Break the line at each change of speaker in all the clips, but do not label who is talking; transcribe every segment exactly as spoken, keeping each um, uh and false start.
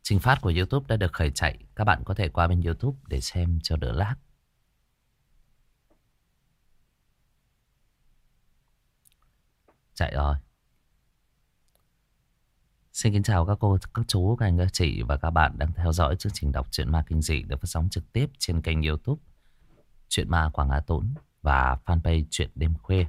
Trình phát của YouTube đã được khởi chạy. Các bạn có thể qua bên YouTube để xem cho đỡ lag. Chạy rồi. Xin kính chào các cô, các chú, các anh, các chị và các bạn đang theo dõi chương trình đọc truyện ma kinh dị được phát sóng trực tiếp trên kênh YouTube Truyện Ma Quảng Á Tũng và fanpage Truyện Đêm Khuya.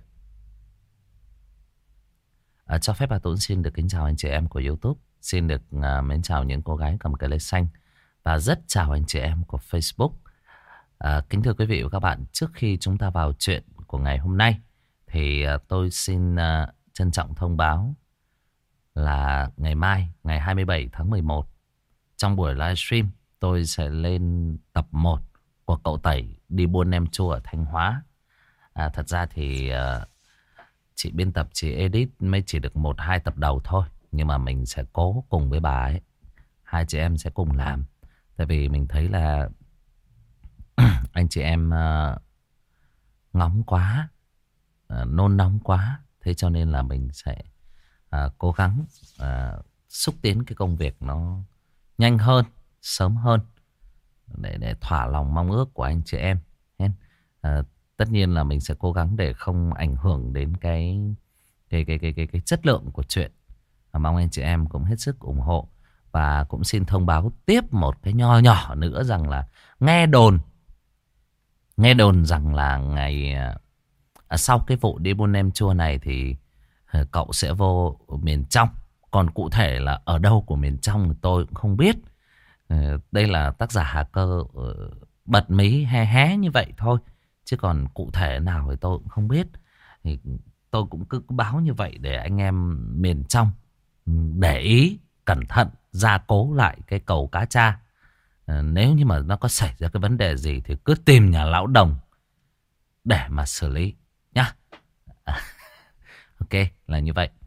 À, cho phép bà Tũng xin được kính chào anh chị em của YouTube, xin được uh, mến chào những cô gái cầm cái lê xanh và rất chào anh chị em của Facebook. À, kính thưa quý vị và các bạn, trước khi chúng ta vào chuyện của ngày hôm nay thì uh, tôi xin uh, trân trọng thông báo là ngày mai, ngày hai mươi bảy tháng mười một, trong buổi livestream tôi sẽ lên tập một của cậu Tẩy đi buôn nem chua ở Thanh Hóa. À, thật ra thì uh, chị biên tập, chị edit mới chỉ được một hai tập đầu thôi, nhưng mà mình sẽ cố cùng với bà ấy, hai chị em sẽ cùng làm. Tại vì mình thấy là anh chị em uh, ngóng quá, uh, nôn nóng quá, thế cho nên là mình sẽ uh, cố gắng uh, xúc tiến cái công việc nó nhanh hơn, sớm hơn để để thỏa lòng mong ước của anh chị em. Uh, tất nhiên là mình sẽ cố gắng để không ảnh hưởng đến cái cái cái cái cái, cái chất lượng của chuyện. Và mong anh chị em cũng hết sức ủng hộ. Và cũng xin thông báo tiếp một cái nho nhỏ nữa rằng là nghe đồn nghe đồn rằng là ngày à, sau cái vụ đi buôn nem chua này thì à, cậu sẽ vô miền trong. Còn cụ thể là ở đâu của miền trong thì tôi cũng không biết. À, đây là tác giả Hà Cơ uh, bật mí hé hé như vậy thôi, chứ còn cụ thể nào thì tôi cũng không biết. Thì tôi cũng cứ báo như vậy để anh em miền trong để ý, cẩn thận, gia cố lại cái cầu Cá Tra. À, nếu như mà nó có xảy ra cái vấn đề gì thì cứ tìm nhà lão Đồng để mà xử lý nhá. À, ok, là như vậy.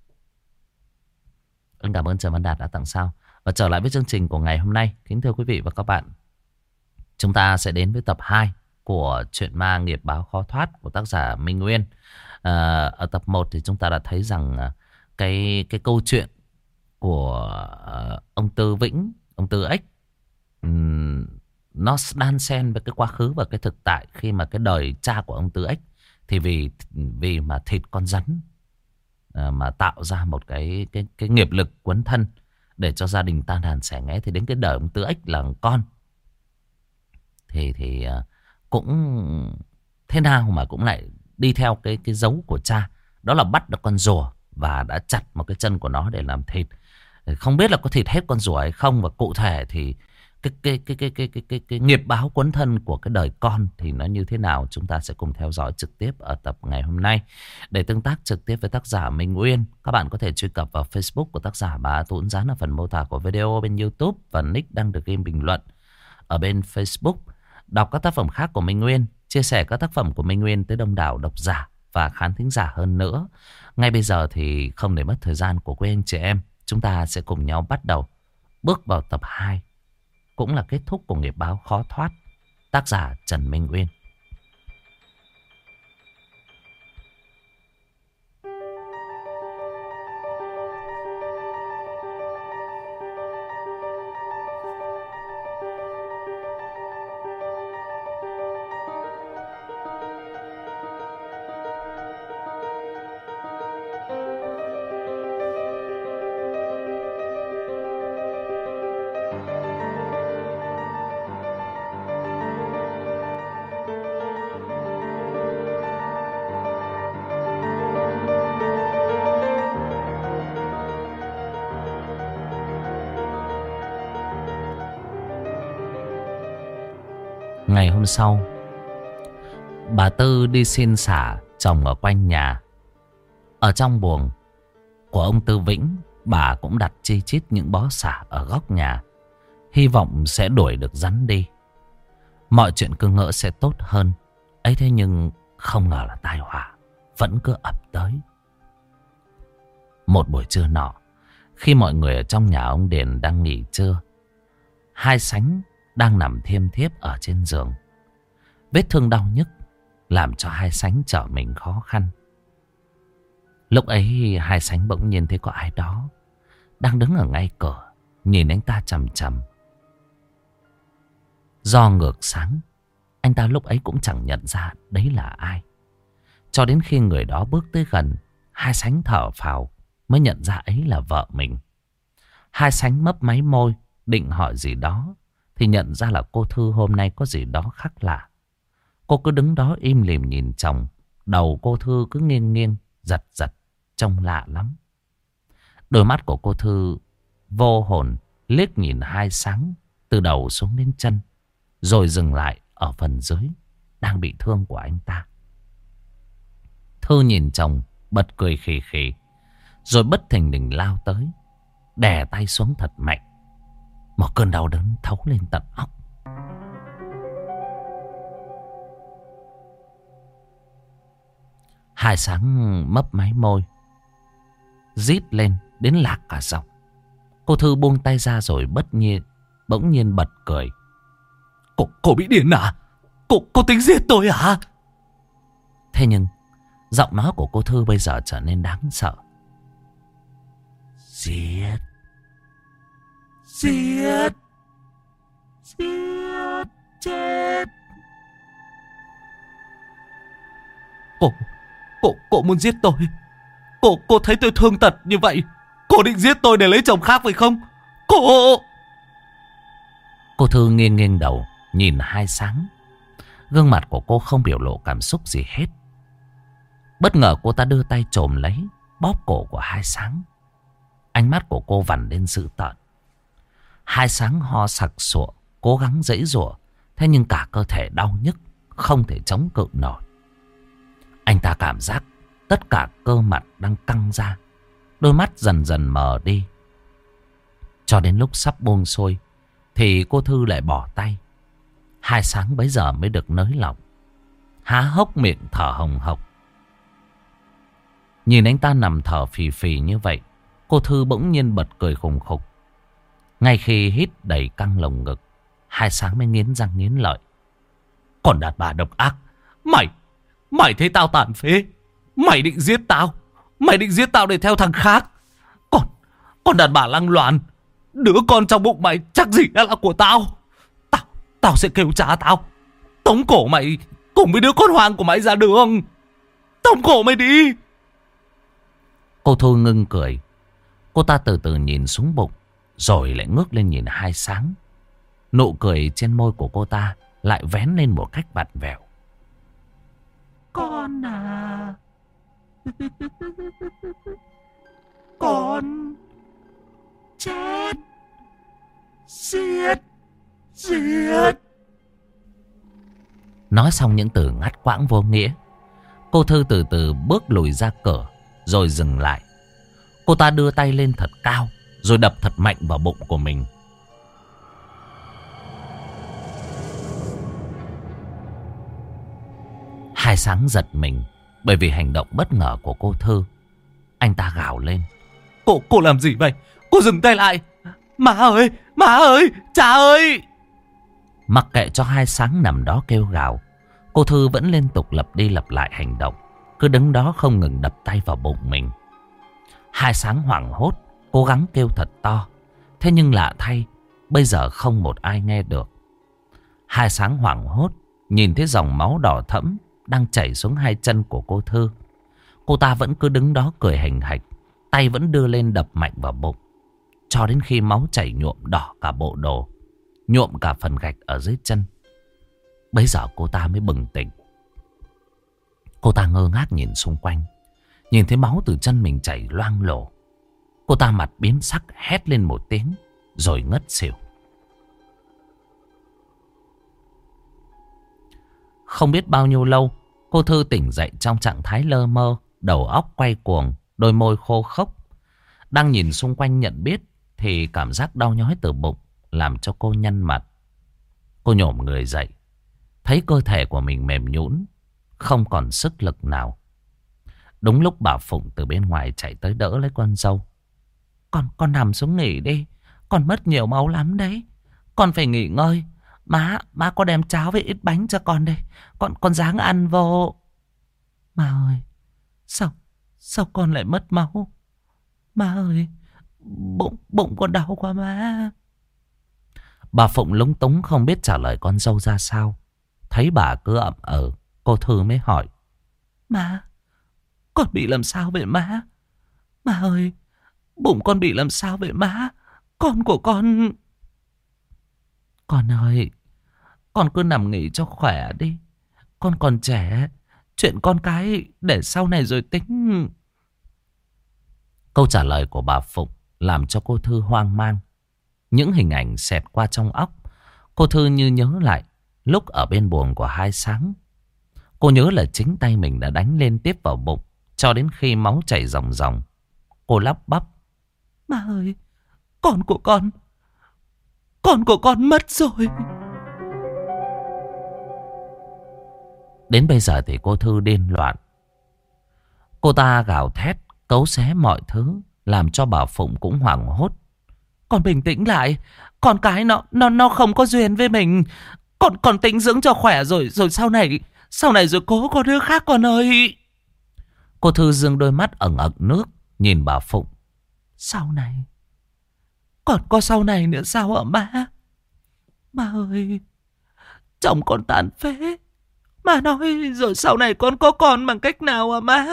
Anh cảm ơn Trần Văn Đạt đã tặng sao. Và trở lại với chương trình của ngày hôm nay, kính thưa quý vị và các bạn, chúng ta sẽ đến với tập hai của truyện ma Nghiệp Báo Khó Thoát của tác giả Minh Nguyên. À, ở tập một thì chúng ta đã thấy rằng cái cái câu chuyện của uh, ông Tư Vĩnh, ông Tư Ếch, um, nó đan xen với cái quá khứ và cái thực tại. Khi mà cái đời cha của ông Tư Ếch thì vì vì mà thịt con rắn uh, mà tạo ra một cái cái cái nghiệp lực quấn thân để cho gia đình tan đàn xẻ nghé, thì đến cái đời ông Tư Ếch là con thì thì uh, cũng thế nào mà cũng lại đi theo cái cái dấu của cha, đó là bắt được con rùa và đã chặt một cái chân của nó để làm thịt. Không biết là có thịt hết con rùa hay không, và cụ thể thì cái cái cái cái cái cái cái, cái nghiệp báo quấn thân của cái đời con thì nó như thế nào, chúng ta sẽ cùng theo dõi trực tiếp ở tập ngày hôm nay. Để tương tác trực tiếp với tác giả Minh Nguyên, các bạn có thể truy cập vào Facebook của tác giả Bá Tún, dán ở phần mô tả của video bên YouTube, và nick đang được game bình luận ở bên Facebook. Đọc các tác phẩm khác của Minh Nguyên, chia sẻ các tác phẩm của Minh Nguyên tới đông đảo độc giả và khán thính giả hơn nữa. Ngay bây giờ thì không để mất thời gian của quý anh chị em, chúng ta sẽ cùng nhau bắt đầu bước vào tập hai, cũng là kết thúc của Nghiệp Báo Khó Thoát, tác giả Trần Minh Nguyên. Ngày hôm sau, bà Tư đi xin xả trồng ở quanh nhà. Ở trong buồng của ông Tư Vĩnh, bà cũng đặt chi chít những bó xả ở góc nhà, hy vọng sẽ đuổi được rắn đi, mọi chuyện cứ ngỡ sẽ tốt hơn. Ấy thế nhưng không ngờ là tai họa vẫn cứ ập tới. Một buổi trưa nọ, khi mọi người ở trong nhà ông Điền đang nghỉ trưa, hai Sánh đang nằm thiêm thiếp ở trên giường. Vết thương đau nhức làm cho hai Sánh trở mình khó khăn. Lúc ấy hai Sánh bỗng nhiên thấy có ai đó đang đứng ở ngay cửa, nhìn anh ta chằm chằm. Do ngược sáng, anh ta lúc ấy cũng chẳng nhận ra đấy là ai. Cho đến khi người đó bước tới gần, Hai Sánh thở phào mới nhận ra ấy là vợ mình. Hai Sánh mấp máy môi, định hỏi gì đó, thì nhận ra là cô Thư hôm nay có gì đó khác lạ. Cô cứ đứng đó im lìm nhìn chồng. Đầu cô Thư cứ nghiêng nghiêng, giật giật, trông lạ lắm. Đôi mắt của cô Thư vô hồn liếc nhìn Hai Sáng từ đầu xuống đến chân, rồi dừng lại ở phần dưới đang bị thương của anh ta. Thư nhìn chồng bật cười khì khì, rồi bất thình lình lao tới, đè tay xuống thật mạnh. Một cơn đau đớn thấu lên tận óc. Hai Sáng mấp máy môi, rít lên đến lạc cả giọng. Cô Thư buông tay ra rồi bất nhiên bỗng nhiên bật cười. Cô, cô bị điên à? Cô, cô tính giết tôi à? Thế nhưng giọng nói của cô Thư bây giờ trở nên đáng sợ. Giết, giết, giết, chết. Cô, cô, cô muốn giết tôi? Cô, cô thấy tôi thương tật như vậy, cô định giết tôi để lấy chồng khác phải không? Cô... Cô Thư nghiêng nghiêng đầu nhìn Hai Sáng. Gương mặt của cô không biểu lộ cảm xúc gì hết. Bất ngờ cô ta đưa tay chồm lấy, bóp cổ của Hai Sáng. Ánh mắt của cô vằn lên dữ tợn. Hai Sáng ho sặc sụa, cố gắng giãy giụa, thế nhưng cả cơ thể đau nhức, không thể chống cự nổi. Anh ta cảm giác tất cả cơ mặt đang căng ra, đôi mắt dần dần mờ đi. Cho đến lúc sắp buông xuôi thì cô Thư lại bỏ tay. Hai Sáng bấy giờ mới được nới lỏng, há hốc miệng thở hồng hộc. Nhìn anh ta nằm thở phì phì như vậy, cô Thư bỗng nhiên bật cười khùng khục. Ngay khi hít đầy căng lồng ngực, Hai Sáng mới nghiến răng nghiến lợi. Còn đàn bà độc ác, mày, mày thấy tao tàn phế, mày định giết tao, mày định giết tao để theo thằng khác. Còn, còn đàn bà lăng loàn, đứa con trong bụng mày chắc gì đã là của tao. Tao, tao sẽ kêu cha tao, tống cổ mày cùng với đứa con hoang của mày ra đường. Tống cổ mày đi. Cô Thu ngưng cười. Cô ta từ từ nhìn xuống bụng, rồi lại ngước lên nhìn Hai Sáng. Nụ cười trên môi của cô ta lại vén lên một cách vặn vẹo. Con à, con chết, giết, giết. Nói xong những từ ngắt quãng vô nghĩa, cô Thư từ từ bước lùi ra cửa, rồi dừng lại. Cô ta đưa tay lên thật cao, rồi đập thật mạnh vào bụng của mình. Hai Sáng giật mình bởi vì hành động bất ngờ của cô Thư. Anh ta gào lên. Cô, cô làm gì vậy? Cô dừng tay lại. Má ơi, má ơi, cha ơi. Mặc kệ cho Hai Sáng nằm đó kêu gào, cô Thư vẫn liên tục lặp đi lặp lại hành động, cứ đứng đó không ngừng đập tay vào bụng mình. Hai Sáng hoảng hốt, cố gắng kêu thật to. Thế nhưng lạ thay, bây giờ không một ai nghe được. Hai Sáng hoảng hốt, nhìn thấy dòng máu đỏ thẫm đang chảy xuống hai chân của cô Thư. Cô ta vẫn cứ đứng đó cười hình hạch, tay vẫn đưa lên đập mạnh vào bụng, cho đến khi máu chảy nhuộm đỏ cả bộ đồ, nhuộm cả phần gạch ở dưới chân. Bấy giờ cô ta mới bừng tỉnh. Cô ta ngơ ngác nhìn xung quanh, nhìn thấy máu từ chân mình chảy loang lổ. Cô ta mặt biến sắc, hét lên một tiếng, rồi ngất xỉu. Không biết bao nhiêu lâu, cô Thư tỉnh dậy trong trạng thái lơ mơ, đầu óc quay cuồng, đôi môi khô khốc. Đang nhìn xung quanh nhận biết thì cảm giác đau nhói từ bụng làm cho cô nhăn mặt. Cô nhổm người dậy, thấy cơ thể của mình mềm nhũn, không còn sức lực nào. Đúng lúc bà Phụng từ bên ngoài chạy tới đỡ lấy con dâu. Con, con nằm xuống nghỉ đi, con mất nhiều máu lắm đấy. Con phải nghỉ ngơi. Má, má có đem cháo với ít bánh cho con đây. Con, con ráng ăn vô. Má ơi, sao, sao con lại mất máu? Má ơi, Bụng, bụng con đau quá má. Bà Phụng lúng túng không biết trả lời con dâu ra sao. Thấy bà cứ ậm ờ, cô Thư mới hỏi. Má, con bị làm sao vậy má? Má ơi, bụng con bị làm sao vậy má? Con của con... Con ơi, con cứ nằm nghỉ cho khỏe đi. Con còn trẻ, chuyện con cái để sau này rồi tính. Câu trả lời của bà Phụng làm cho cô Thư hoang mang. Những hình ảnh xẹt qua trong óc. Cô Thư như nhớ lại lúc ở bên buồng của Hai Sáng. Cô nhớ là chính tay mình đã đánh liên tiếp vào bụng cho đến khi máu chảy ròng ròng. Cô lắp bắp. Má ơi, con của con, con của con mất rồi. Đến bây giờ thì cô Thư điên loạn. Cô ta gào thét, cấu xé mọi thứ, làm cho bà Phụng cũng hoảng hốt. Con bình tĩnh lại, con cái nó nó nó không có duyên với mình. Con con tĩnh dưỡng cho khỏe rồi rồi sau này sau này rồi cố có đứa khác con ơi. Cô Thư dương đôi mắt ẩn ẩn nước nhìn bà Phụng. Sau này? Còn có sau này nữa sao hả má? Má ơi, chồng con tàn phế. Má nói rồi sau này con có con bằng cách nào à má?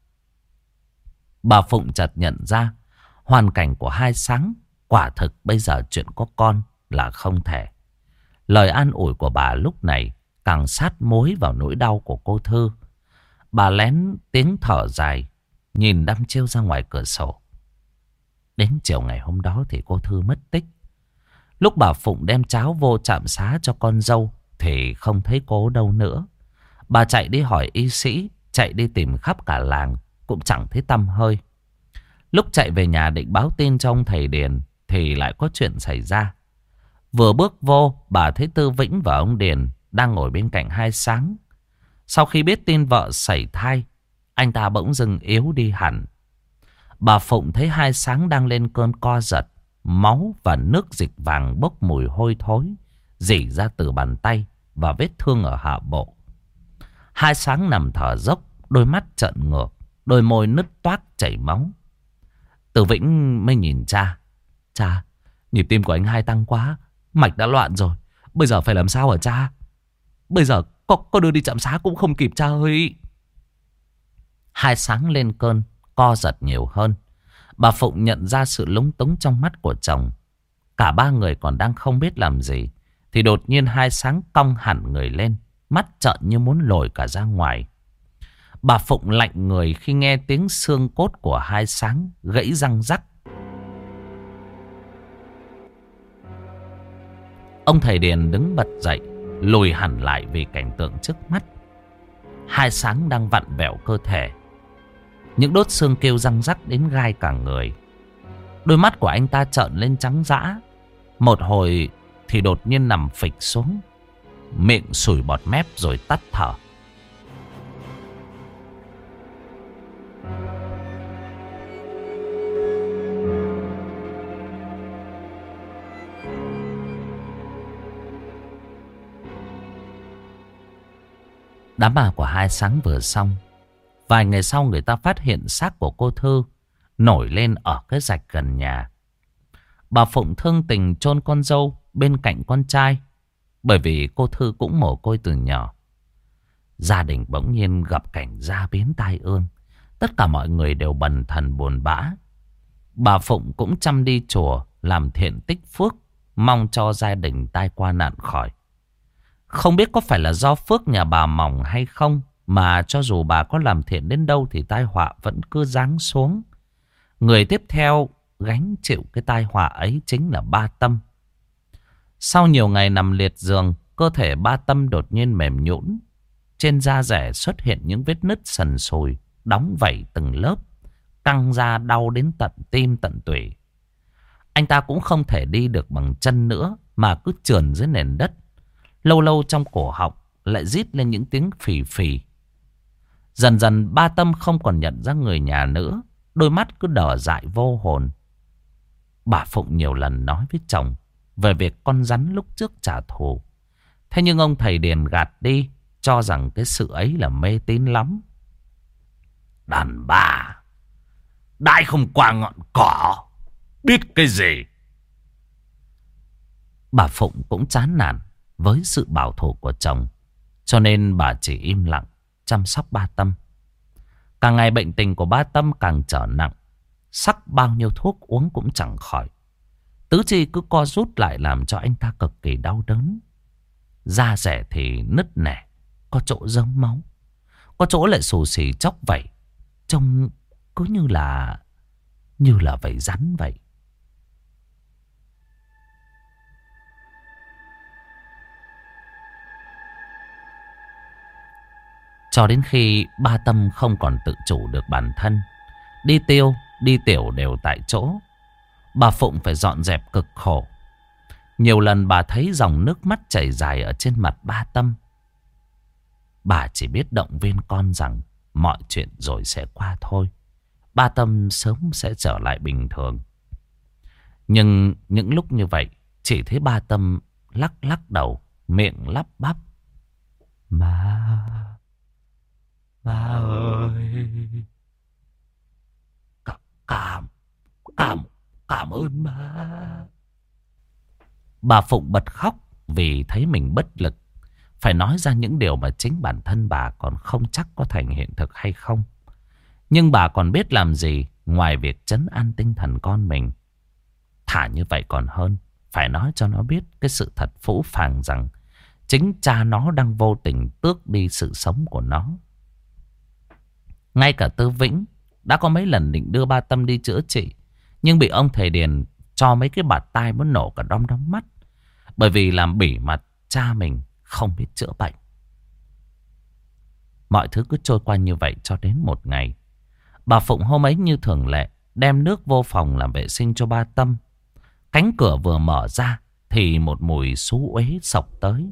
Bà Phụng chợt nhận ra hoàn cảnh của Hai Sáng. Quả thực bây giờ chuyện có con là không thể. Lời an ủi của bà lúc này càng sát mối vào nỗi đau của cô Thư. Bà lén tiếng thở dài, nhìn đăm chiêu ra ngoài cửa sổ. Đến chiều ngày hôm đó thì cô Thư mất tích. Lúc bà Phụng đem cháo vô trạm xá cho con dâu thì không thấy cô đâu nữa. Bà chạy đi hỏi y sĩ, chạy đi tìm khắp cả làng, cũng chẳng thấy tăm hơi. Lúc chạy về nhà định báo tin cho ông thầy Điền thì lại có chuyện xảy ra. Vừa bước vô, bà thấy Tư Vĩnh và ông Điền đang ngồi bên cạnh Hai Sáng. Sau khi biết tin vợ sảy thai, anh ta bỗng dưng yếu đi hẳn. Bà Phụng thấy Hai Sáng đang lên cơn co giật, máu và nước dịch vàng bốc mùi hôi thối rỉ ra từ bàn tay và vết thương ở hạ bộ. Hai Sáng nằm thở dốc, đôi mắt trợn ngược, đôi môi nứt toác chảy máu. Tư Vĩnh mới nhìn cha. Cha, nhịp tim của anh Hai tăng quá, mạch đã loạn rồi. Bây giờ phải làm sao hả cha? Bây giờ có, có đưa đi trạm xá cũng không kịp cha ơi. Hai Sáng lên cơn, co giật nhiều hơn. Bà Phụng nhận ra sự lúng túng trong mắt của chồng. Cả ba người còn đang không biết làm gì thì đột nhiên Hai Sáng cong hẳn người lên, mắt trợn như muốn lồi cả ra ngoài. Bà Phụng lạnh người khi nghe tiếng xương cốt của Hai Sáng gãy răng rắc. Ông thầy Điền đứng bật dậy, lùi hẳn lại vì cảnh tượng trước mắt. Hai Sáng đang vặn vẹo cơ thể, những đốt xương kêu răng rắc đến gai cả người. Đôi mắt của anh ta trợn lên trắng dã. Một hồi thì đột nhiên nằm phịch xuống, miệng sủi bọt mép rồi tắt thở. Đám ma của Hai Sáng vừa xong, vài ngày sau người ta phát hiện xác của cô Thư nổi lên ở cái rạch gần nhà. Bà Phụng thương tình chôn con dâu bên cạnh con trai, bởi vì cô Thư cũng mồ côi từ nhỏ. Gia đình bỗng nhiên gặp cảnh gia biến tai ương. Tất cả mọi người đều bần thần buồn bã. Bà Phụng cũng chăm đi chùa làm thiện tích phước, mong cho gia đình tai qua nạn khỏi. Không biết có phải là do phước nhà bà mỏng hay không, mà cho dù bà có làm thiện đến đâu thì tai họa vẫn cứ giáng xuống. Người tiếp theo gánh chịu cái tai họa ấy chính là ba Tâm. Sau nhiều ngày nằm liệt giường, cơ thể ba Tâm đột nhiên mềm nhũn. Trên da rẻ xuất hiện những vết nứt sần sùi, đóng vảy từng lớp, căng ra đau đến tận tim tận tủy. Anh ta cũng không thể đi được bằng chân nữa, mà cứ trườn dưới nền đất. Lâu lâu trong cổ họng lại rít lên những tiếng phì phì. Dần dần ba Tâm không còn nhận ra người nhà nữa, đôi mắt cứ đờ dại vô hồn. Bà Phụng nhiều lần nói với chồng về việc con rắn lúc trước trả thù. Thế nhưng ông thầy Điền gạt đi, cho rằng cái sự ấy là mê tín lắm. Đàn bà, đai không qua ngọn cỏ, biết cái gì. Bà Phụng cũng chán nản với sự bảo thủ của chồng, cho nên bà chỉ im lặng chăm sóc ba Tâm. Càng ngày bệnh tình của ba Tâm càng trở nặng, sắc bao nhiêu thuốc uống cũng chẳng khỏi. Tứ chi cứ co rút lại làm cho anh ta cực kỳ đau đớn. Da rẻ thì nứt nẻ, có chỗ dớm máu, có chỗ lại xù xì chóc vẩy, trông cứ như là như là vảy rắn vậy. Cho đến khi ba Tâm không còn tự chủ được bản thân, đi tiêu, đi tiểu đều tại chỗ, bà Phụng phải dọn dẹp cực khổ. Nhiều lần bà thấy dòng nước mắt chảy dài ở trên mặt ba Tâm. Bà chỉ biết động viên con rằng mọi chuyện rồi sẽ qua thôi, ba Tâm sớm sẽ trở lại bình thường. Nhưng những lúc như vậy, chỉ thấy ba Tâm lắc lắc đầu, miệng lắp bắp: Má, má ơi, cảm, cảm, cảm ơn má. Bà Phụng bật khóc vì thấy mình bất lực, phải nói ra những điều mà chính bản thân bà còn không chắc có thành hiện thực hay không. Nhưng bà còn biết làm gì ngoài việc trấn an tinh thần con mình. Thả như vậy còn hơn, phải nói cho nó biết cái sự thật phũ phàng rằng chính cha nó đang vô tình tước đi sự sống của nó. Ngay cả Tư Vĩnh đã có mấy lần định đưa ba Tâm đi chữa trị, nhưng bị ông thầy Điền cho mấy cái bạt tai muốn nổ cả đom đóm mắt, bởi vì làm bỉ mặt cha mình không biết chữa bệnh. Mọi thứ cứ trôi qua như vậy cho đến một ngày, bà Phụng hôm ấy như thường lệ đem nước vô phòng làm vệ sinh cho ba Tâm. Cánh cửa vừa mở ra thì một mùi xú uế xộc tới.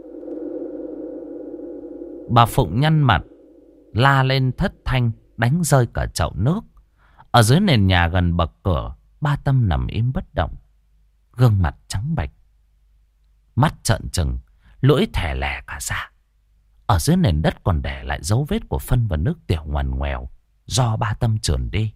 Bà Phụng nhăn mặt, la lên thất thanh, đánh rơi cả chậu nước. Ở dưới nền nhà gần bậc cửa, ba Tâm nằm im bất động, gương mặt trắng bệch, mắt trợn trừng, lưỡi thè lè cả ra. Ở dưới nền đất còn để lại dấu vết của phân và nước tiểu ngoằn ngoèo do ba Tâm trườn đi.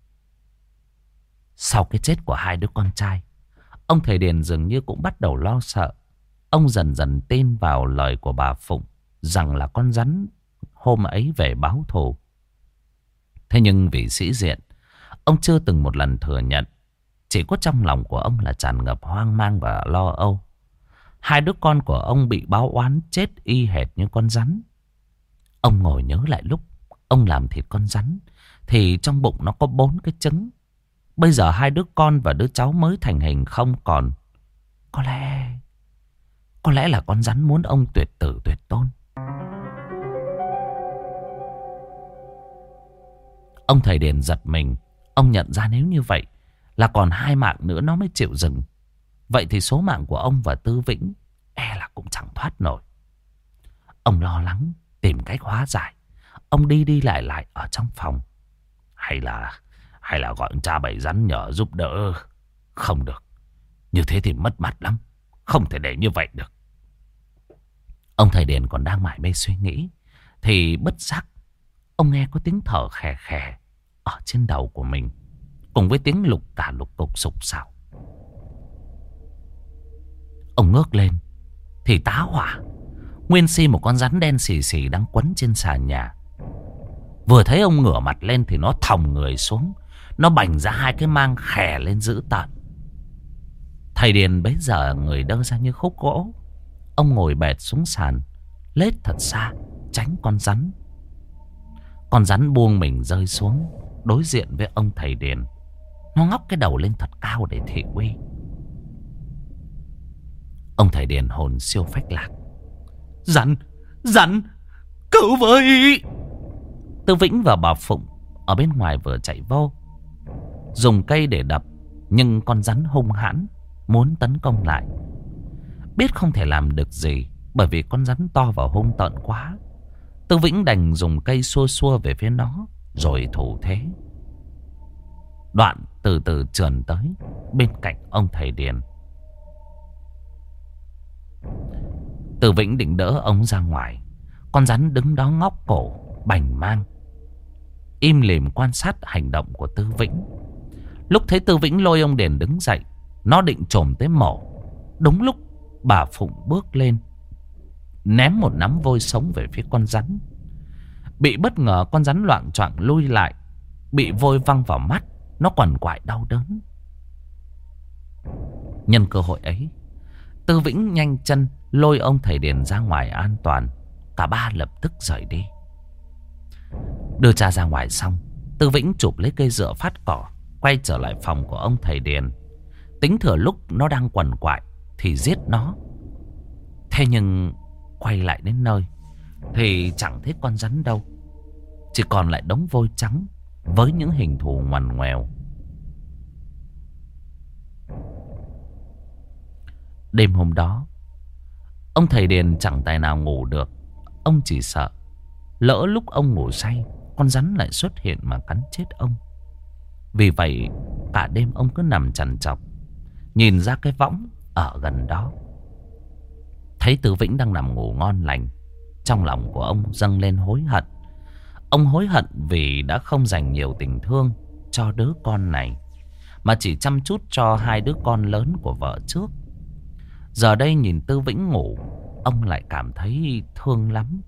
Sau cái chết của hai đứa con trai, ông thầy Điền dường như cũng bắt đầu lo sợ. Ông dần dần tin vào lời của bà Phụng rằng là con rắn hôm ấy về báo thù. Thế nhưng vì sĩ diện, ông chưa từng một lần thừa nhận. Chỉ có trong lòng của ông là tràn ngập hoang mang và lo âu. Hai đứa con của ông bị báo oán chết y hệt như con rắn. Ông ngồi nhớ lại lúc ông làm thịt con rắn thì trong bụng nó có bốn cái trứng. Bây giờ hai đứa con và đứa cháu mới thành hình không còn. Có lẽ Có lẽ là con rắn muốn ông tuyệt tử tuyệt tôn. Ông thầy Điền giật mình. Ông nhận ra nếu như vậy là còn hai mạng nữa nó mới chịu dừng. Vậy thì số mạng của ông và Tư Vĩnh e là cũng chẳng thoát nổi. Ông lo lắng tìm cách hóa giải. Ông đi đi lại lại ở trong phòng. Hay là Hay là gọi cha bảy rắn nhờ giúp đỡ. Không được, như thế thì mất mặt lắm, không thể để như vậy được. Ông thầy Điền còn đang mải mê suy nghĩ thì bất giác ông nghe có tiếng thở khè khè ở trên đầu của mình, cùng với tiếng lục cả lục cục sục sạo. Ông ngước lên thì tá hỏa, nguyên si một con rắn đen xì xì đang quấn trên sàn nhà. Vừa thấy ông ngửa mặt lên thì nó thòng người xuống, nó bành ra hai cái mang khè lên dữ tợn. Thầy Điền bấy giờ người đơ ra như khúc gỗ. Ông ngồi bệt xuống sàn, lết thật xa tránh con rắn. Con rắn buông mình rơi xuống đối diện với ông thầy Điền. Nó ngóc cái đầu lên thật cao để thị uy. Ông thầy Điền hồn siêu phách lạc. Rắn, rắn, cứu với! Tư Vĩnh và bà Phụng ở bên ngoài vừa chạy vô, dùng cây để đập, nhưng con rắn hung hãn muốn tấn công lại. Biết không thể làm được gì bởi vì con rắn to và hung tợn quá, Tư Vĩnh đành dùng cây xua xua về phía nó rồi thủ thế. Đoạn từ từ trườn tới bên cạnh ông thầy Điền. Tư Vĩnh định đỡ ông ra ngoài. Con rắn đứng đó ngóc cổ bành mang, im lìm quan sát hành động của Tư Vĩnh. Lúc thấy Tư Vĩnh lôi ông Điền đứng dậy, nó định chồm tới mổ. Đúng lúc bà Phụng bước lên, ném một nắm vôi sống về phía con rắn. Bị bất ngờ, con rắn loạng choạng lui lại, bị vôi văng vào mắt. Nó quằn quại đau đớn. Nhân cơ hội ấy, Tư Vĩnh nhanh chân lôi ông thầy Điền ra ngoài an toàn. Cả ba lập tức rời đi. Đưa cha ra ngoài xong, Tư Vĩnh chụp lấy cây dựa phát cỏ, quay trở lại phòng của ông thầy Điền. Tính thừa lúc nó đang quằn quại thì giết nó. Thế nhưng quay lại đến nơi thì chẳng thấy con rắn đâu, chỉ còn lại đống vôi trắng với những hình thù ngoằn ngoèo. Đêm hôm đó, ông thầy Điền chẳng tài nào ngủ được. Ông chỉ sợ lỡ lúc ông ngủ say, con rắn lại xuất hiện mà cắn chết ông. Vì vậy cả đêm ông cứ nằm trằn trọc, nhìn ra cái võng ở gần đó. Thấy Tư Vĩnh đang nằm ngủ ngon lành, trong lòng của ông dâng lên hối hận. Ông hối hận vì đã không dành nhiều tình thương cho đứa con này, mà chỉ chăm chút cho hai đứa con lớn của vợ trước. Giờ đây nhìn Tư Vĩnh ngủ, ông lại cảm thấy thương lắm.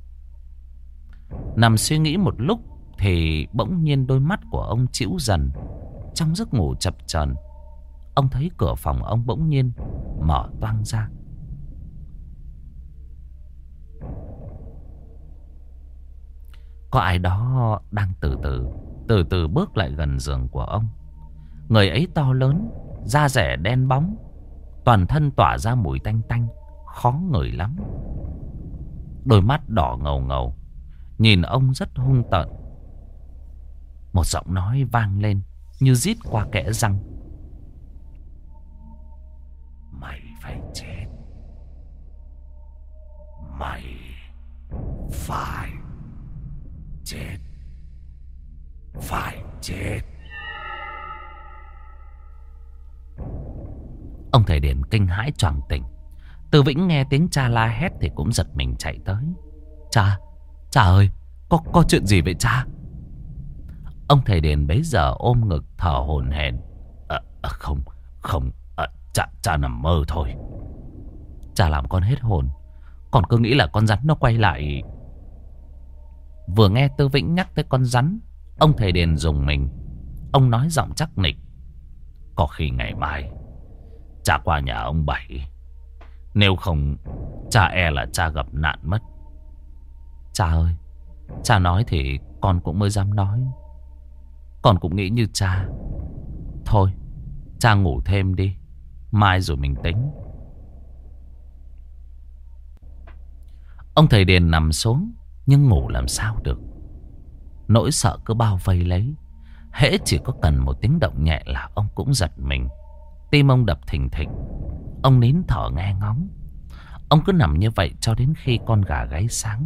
Nằm suy nghĩ một lúc thì bỗng nhiên đôi mắt của ông chĩu dần. Trong giấc ngủ chập chờn, ông thấy cửa phòng ông bỗng nhiên mở toang ra. Có ai đó đang từ từ Từ từ bước lại gần giường của ông. Người ấy to lớn, da rẻ đen bóng, toàn thân tỏa ra mùi tanh tanh, khó ngửi lắm. Đôi mắt đỏ ngầu ngầu, nhìn ông rất hung tợn. Một giọng nói vang lên như rít qua kẽ răng: "Mày phải chết. Mày phải chết. Phải chết." Ông thầy Điền kinh hãi choàng tỉnh. Tư Vĩnh nghe tiếng cha la hét thì cũng giật mình chạy tới. Cha, cha ơi, có, có chuyện gì vậy cha? Ông thầy Điền bấy giờ ôm ngực thở hổn hển. À, à, không, không, à, cha, cha nằm mơ thôi. Cha làm con hết hồn, còn cứ nghĩ là con rắn nó quay lại. Vừa nghe Tư Vĩnh nhắc tới con rắn, ông thầy Điền rùng mình. Ông nói giọng chắc nịch: "Có khi ngày mai cha qua nhà ông Bảy, nếu không cha e là cha gặp nạn mất." Cha ơi, cha nói thì con cũng mới dám nói. Con cũng nghĩ như cha. Thôi, cha ngủ thêm đi, mai rồi mình tính. Ông thầy Điền nằm xuống, nhưng ngủ làm sao được. Nỗi sợ cứ bao vây lấy. Hễ chỉ có cần một tiếng động nhẹ là ông cũng giật mình. Tim ông đập thình thịch. Ông nín thở nghe ngóng. Ông cứ nằm như vậy cho đến khi con gà gáy sáng.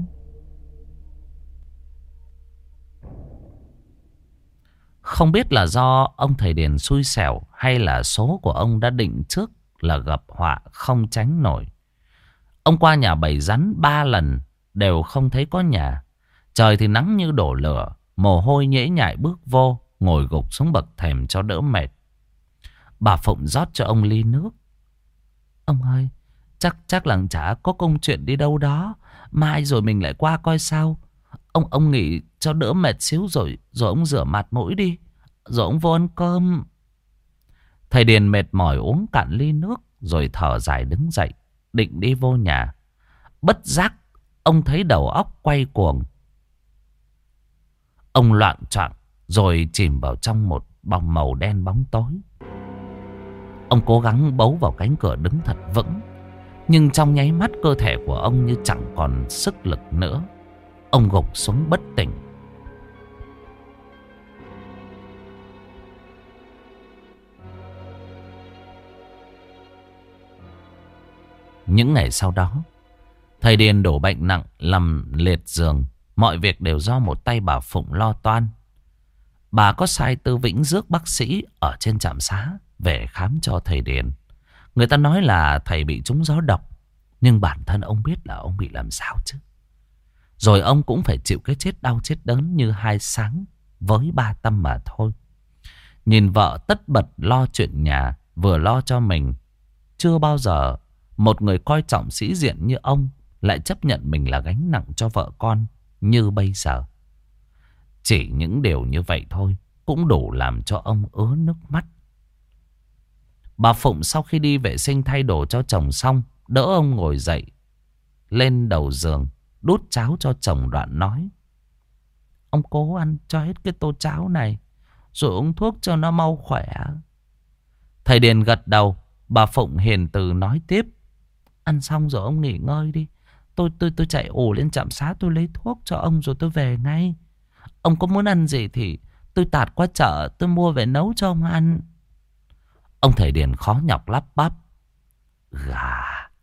Không biết là do ông thầy Điền xui xẻo hay là số của ông đã định trước là gặp họa không tránh nổi. Ông qua nhà Bảy Rắn ba lần đều không thấy có nhà. Trời thì nắng như đổ lửa, mồ hôi nhễ nhại bước vô, ngồi gục xuống bậc thềm cho đỡ mệt. Bà Phụng rót cho ông ly nước. Ông ơi, chắc chắc là chả có công chuyện đi đâu đó, mai rồi mình lại qua coi sao. Ông ông nghỉ cho đỡ mệt xíu rồi rồi ông rửa mặt mũi đi, rồi ông vô ăn cơm. Thầy Điền mệt mỏi uống cạn ly nước rồi thở dài đứng dậy, định đi vô nhà. Bất giác ông thấy đầu óc quay cuồng. Ông loạng choạng rồi chìm vào trong một bóng màu đen bóng tối. Ông cố gắng bấu vào cánh cửa đứng thật vững, nhưng trong nháy mắt cơ thể của ông như chẳng còn sức lực nữa. Ông gục xuống bất tỉnh. Những ngày sau đó, thầy Điền đổ bệnh nặng, nằm liệt giường. Mọi việc đều do một tay bà Phụng lo toan. Bà có sai Tư Vĩnh rước bác sĩ ở trên trạm xá về khám cho thầy Điền. Người ta nói là thầy bị trúng gió độc, nhưng bản thân ông biết là ông bị làm sao chứ. Rồi ông cũng phải chịu cái chết đau chết đớn như hai sáng với ba Tâm mà thôi. Nhìn vợ tất bật lo chuyện nhà, vừa lo cho mình. Chưa bao giờ một người coi trọng sĩ diện như ông lại chấp nhận mình là gánh nặng cho vợ con như bây giờ. Chỉ những điều như vậy thôi cũng đủ làm cho ông ứa nước mắt. Bà Phụng sau khi đi vệ sinh thay đồ cho chồng xong, đỡ ông ngồi dậy lên đầu giường, đút cháo cho chồng, đoạn nói: ông cố ăn cho hết cái tô cháo này, rồi uống thuốc cho nó mau khỏe. Thầy Điền gật đầu. Bà Phụng hiền từ nói tiếp: ăn xong rồi ông nghỉ ngơi đi. Tôi tôi tôi chạy ù lên trạm xá, tôi lấy thuốc cho ông rồi tôi về ngay. Ông có muốn ăn gì thì tôi tạt qua chợ, tôi mua về nấu cho ông ăn. Ông thầy Điền khó nhọc lắp bắp: Gà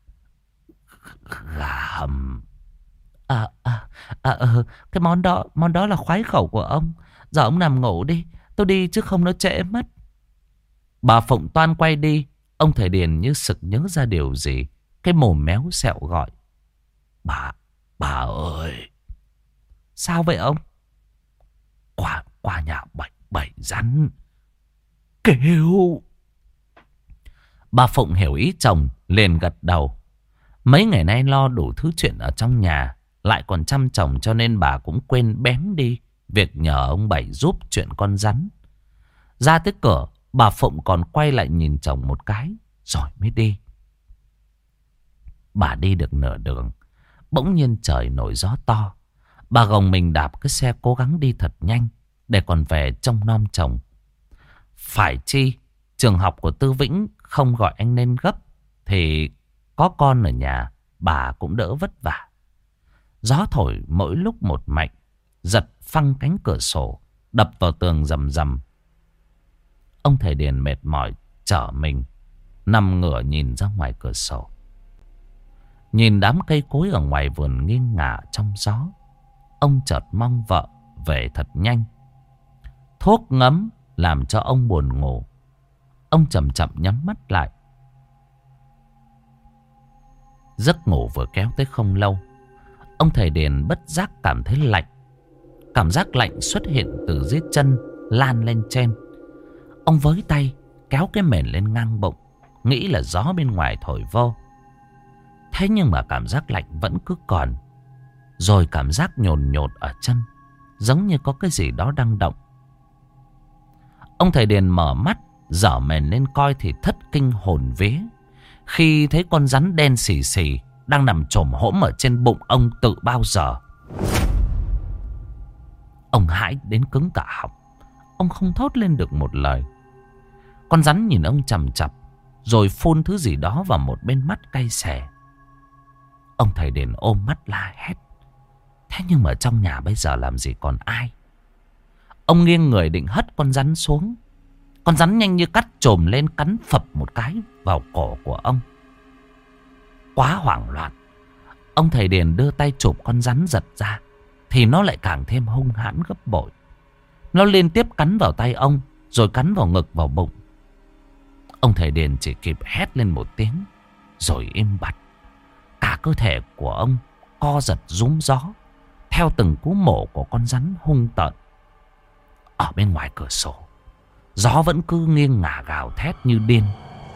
Gà hầm. À, à, à, ờ, cái món đó, món đó là khoái khẩu của ông. Giờ ông nằm ngủ đi, tôi đi chứ không nó trễ mất. Bà Phụng toan quay đi. Ông thầy Điền như sực nhớ ra điều gì, cái mồm méo xẹo gọi: Bà, bà ơi. Sao vậy ông? Qua, qua nhà bảy, bảy rắn kêu. Bà Phụng hiểu ý chồng, liền gật đầu. Mấy ngày nay lo đủ thứ chuyện ở trong nhà, lại còn chăm chồng, cho nên bà cũng quên bén đi việc nhờ ông Bảy giúp chuyện con rắn. Ra tới cửa, bà Phụng còn quay lại nhìn chồng một cái rồi mới đi. Bà đi được nửa đường, bỗng nhiên trời nổi gió to. Bà gồng mình đạp cái xe cố gắng đi thật nhanh để còn về trông nom chồng. Phải chi trường học của Tư Vĩnh không gọi anh nên gấp, thì có con ở nhà bà cũng đỡ vất vả. Gió thổi mỗi lúc một mạnh, giật phăng cánh cửa sổ, đập vào tường rầm rầm. Ông thầy Điền mệt mỏi trở mình nằm ngửa nhìn ra ngoài cửa sổ. Nhìn đám cây cối ở ngoài vườn nghiêng ngả trong gió, ông chợt mong vợ về thật nhanh. Thuốc ngấm làm cho ông buồn ngủ. Ông chậm chậm nhắm mắt lại. Giấc ngủ vừa kéo tới không lâu, ông thầy Điền bất giác cảm thấy lạnh. Cảm giác lạnh xuất hiện từ dưới chân lan lên trên. Ông với tay kéo cái mền lên ngang bụng, nghĩ là gió bên ngoài thổi vô. Thế nhưng mà cảm giác lạnh vẫn cứ còn. Rồi cảm giác nhồn nhột ở chân, giống như có cái gì đó đang động. Ông thầy Điền mở mắt, dở mền lên coi thì thất kinh hồn vía khi thấy con rắn đen xì xì đang nằm chồm hổm ở trên bụng ông từ bao giờ. Ông hãi đến cứng cả họng. Ông không thốt lên được một lời. Con rắn nhìn ông chằm chằm, rồi phun thứ gì đó vào một bên mắt cay xè. Ông thầy Điền ôm mắt la hét. Thế nhưng mà trong nhà bây giờ làm gì còn ai. Ông nghiêng người định hất con rắn xuống. Con rắn nhanh như cắt chồm lên cắn phập một cái vào cổ của ông. Quá hoảng loạn, ông thầy Điền đưa tay chụp con rắn giật ra, thì nó lại càng thêm hung hãn gấp bội. Nó liên tiếp cắn vào tay ông, rồi cắn vào ngực, vào bụng. Ông thầy Điền chỉ kịp hét lên một tiếng, rồi im bặt. Cả cơ thể của ông co giật rúm gió theo từng cú mổ của con rắn hung tợn. Ở bên ngoài cửa sổ, gió vẫn cứ nghiêng ngả gào thét như điên.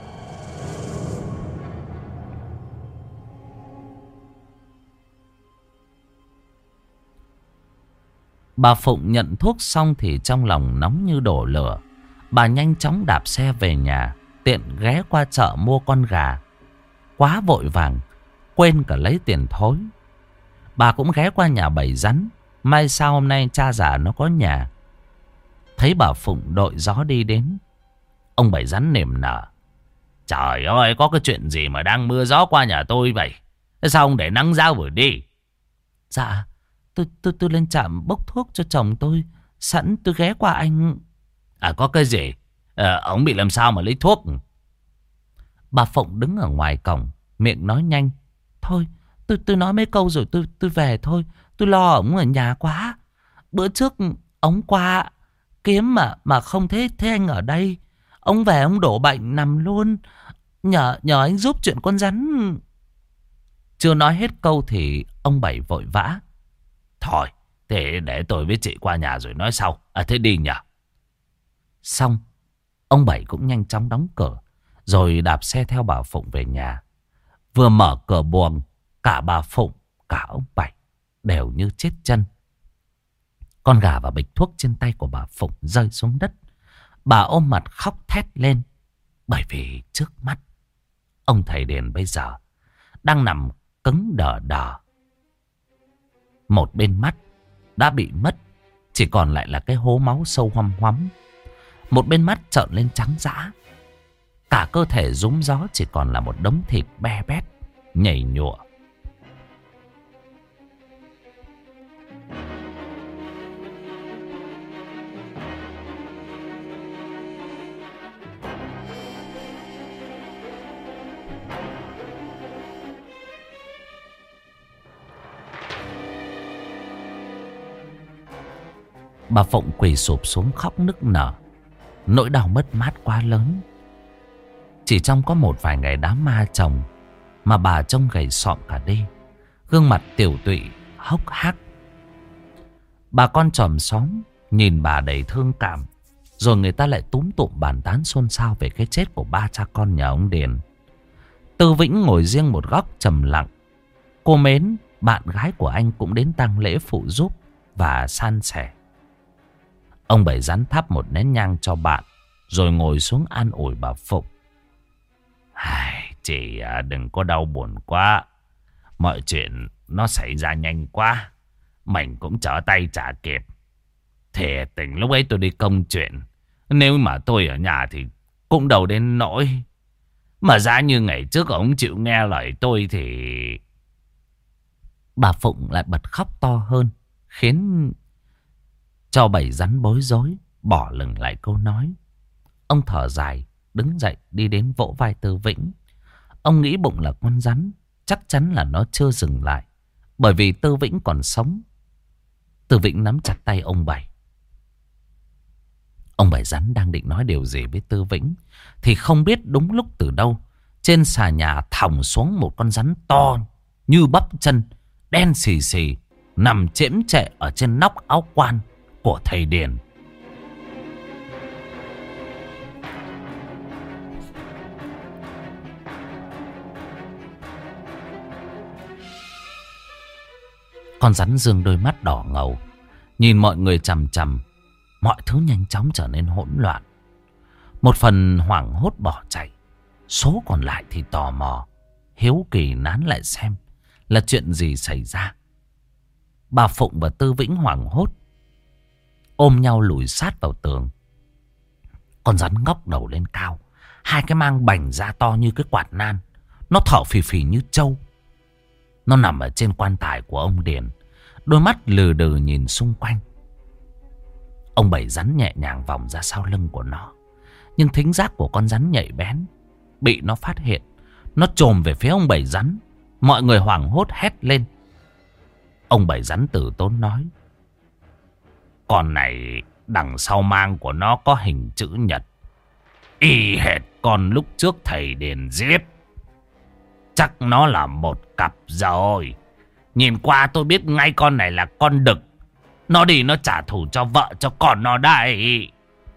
Bà Phụng nhận thuốc xong thì trong lòng nóng như đổ lửa. Bà nhanh chóng đạp xe về nhà, tiện ghé qua chợ mua con gà. Quá vội vàng, quên cả lấy tiền thối. Bà cũng ghé qua nhà Bảy Rắn. May sao hôm nay cha già nó có nhà. Thấy bà Phụng đội gió đi đến, ông Bảy Rắn niềm nở: Trời ơi, có cái chuyện gì mà đang mưa gió qua nhà tôi vậy? Sao ông để nắng ráo vừa đi? Dạ, tôi, tôi, tôi lên trạm bốc thuốc cho chồng tôi, sẵn tôi ghé qua anh. À, có cái gì? À, ông bị làm sao mà lấy thuốc? Bà Phụng đứng ở ngoài cổng, miệng nói nhanh: Thôi, tôi, tôi nói mấy câu rồi tôi, tôi về thôi. Tôi lo ổng ở nhà quá. Bữa trước ổng qua kiếm mà mà không thấy, thấy anh ở đây. Ông về ông đổ bệnh nằm luôn. Nhờ, nhờ anh giúp chuyện con rắn. Chưa nói hết câu thì ông Bảy vội vã: Thôi, thế để tôi với chị qua nhà rồi nói sau. À, thế đi nhờ. Xong, Ông Bảy cũng nhanh chóng đóng cửa, rồi đạp xe theo bà Phụng về nhà. Vừa mở cửa buồng, cả bà Phụng, cả ông Bảy đều như chết chân. Con gà và bịch thuốc trên tay của bà Phụng rơi xuống đất. Bà ôm mặt khóc thét lên. Bởi vì trước mắt ông thầy Điền bây giờ đang nằm cứng đờ đờ. Một bên mắt đã bị mất, chỉ còn lại là cái hố máu sâu hoăm hoắm. Một bên mắt trợn lên trắng dã. Cả cơ thể rúm gió chỉ còn là một đống thịt be bét, nhầy nhụa. Bà Phụng quỳ sụp xuống khóc nức nở. Nỗi đau mất mát quá lớn. Chỉ trong có một vài ngày đám ma chồng mà bà trông gầy sọm cả đi, gương mặt tiểu tụy hốc hác. Bà con chòm xóm nhìn bà đầy thương cảm, rồi người ta lại túm tụm bàn tán xôn xao về cái chết của ba cha con nhà ông Điền. Tư Vĩnh ngồi riêng một góc trầm lặng. Cô Mến, bạn gái của anh, cũng đến tang lễ phụ giúp và san sẻ. Ông Bảy rắn thắp một nén nhang cho bạn, rồi ngồi xuống an ủi bà Phụng. Ai, chị đừng có đau buồn quá. Mọi chuyện nó xảy ra nhanh quá, mình cũng trở tay chả kịp. Thiệt tình lúc ấy tôi đi công chuyện, nếu mà tôi ở nhà thì cũng đâu đến nỗi. Mà giá như ngày trước ông chịu nghe lời tôi thì... Bà Phụng lại bật khóc to hơn, khiến cho Bảy rắn bối rối, bỏ lửng lại câu nói. Ông thở dài, đứng dậy đi đến vỗ vai Tư Vĩnh. Ông nghĩ bụng là con rắn, chắc chắn là nó chưa dừng lại, bởi vì Tư Vĩnh còn sống. Tư Vĩnh nắm chặt tay ông Bảy. Ông Bảy rắn đang định nói điều gì với Tư Vĩnh, thì không biết đúng lúc từ đâu, trên xà nhà thòng xuống một con rắn to như bắp chân, đen xì xì, nằm chễm chệ ở trên nóc áo quan của thầy Điền. Con rắn dương đôi mắt đỏ ngầu, nhìn mọi người chằm chằm. Mọi thứ nhanh chóng trở nên hỗn loạn. Một phần hoảng hốt bỏ chạy, số còn lại thì tò mò, hiếu kỳ nán lại xem là chuyện gì xảy ra. Bà Phụng và Tư Vĩnh hoảng hốt, ôm nhau lùi sát vào tường. Con rắn ngóc đầu lên cao, hai cái mang bành ra to như cái quạt nan. Nó thở phì phì như trâu. Nó nằm ở trên quan tài của ông Điền, đôi mắt lừ đừ nhìn xung quanh. Ông Bảy rắn nhẹ nhàng vòng ra sau lưng của nó, nhưng thính giác của con rắn nhạy bén, bị nó phát hiện. Nó chồm về phía ông Bảy rắn. Mọi người hoảng hốt hét lên. Ông Bảy rắn từ tốn nói: con này đằng sau mang của nó có hình chữ nhật, y hệt con lúc trước thầy Điền giết. Chắc nó là một cặp rồi. Nhìn qua tôi biết ngay con này là con đực. Nó đi nó trả thù cho vợ cho con nó đây.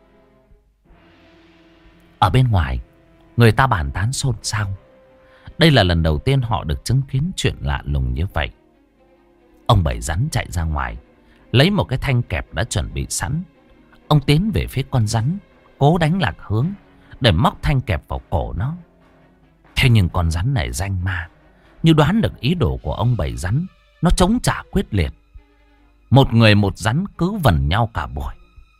Ở bên ngoài, người ta bàn tán xôn xao. Đây là lần đầu tiên họ được chứng kiến chuyện lạ lùng như vậy. Ông Bảy rắn chạy ra ngoài, lấy một cái thanh kẹp đã chuẩn bị sẵn. Ông tiến về phía con rắn, cố đánh lạc hướng để móc thanh kẹp vào cổ nó. Thế nhưng con rắn này danh ma, như đoán được ý đồ của ông Bảy rắn, nó chống trả quyết liệt. Một người một rắn cứ vần nhau cả buổi.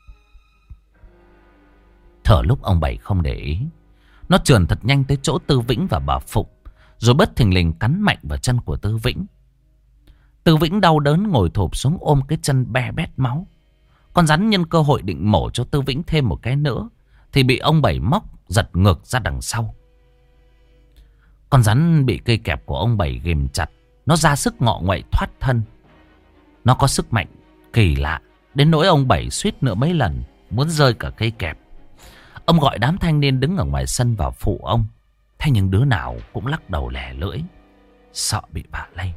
Thở lúc ông Bảy không để ý, nó trườn thật nhanh tới chỗ Tư Vĩnh và bà Phụng, rồi bất thình lình cắn mạnh vào chân của Tư Vĩnh. Tư Vĩnh đau đớn ngồi thụp xuống ôm cái chân be bét máu. Con rắn nhân cơ hội định mổ cho Tư Vĩnh thêm một cái nữa, thì bị ông Bảy móc giật ngược ra đằng sau. Con rắn bị cây kẹp của ông Bảy ghìm chặt, nó ra sức ngọ nguậy thoát thân. Nó có sức mạnh kỳ lạ, đến nỗi ông Bảy suýt nữa mấy lần muốn rơi cả cây kẹp. Ông gọi đám thanh niên đứng ở ngoài sân vào phụ ông. Thế nhưng đứa nào cũng lắc đầu lẻ lưỡi, sợ bị vạ lây.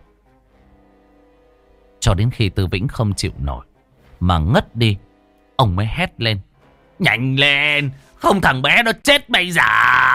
Cho đến khi Tư Vĩnh không chịu nổi mà ngất đi, ông mới hét lên: Nhanh lên, không thằng bé nó chết bây giờ.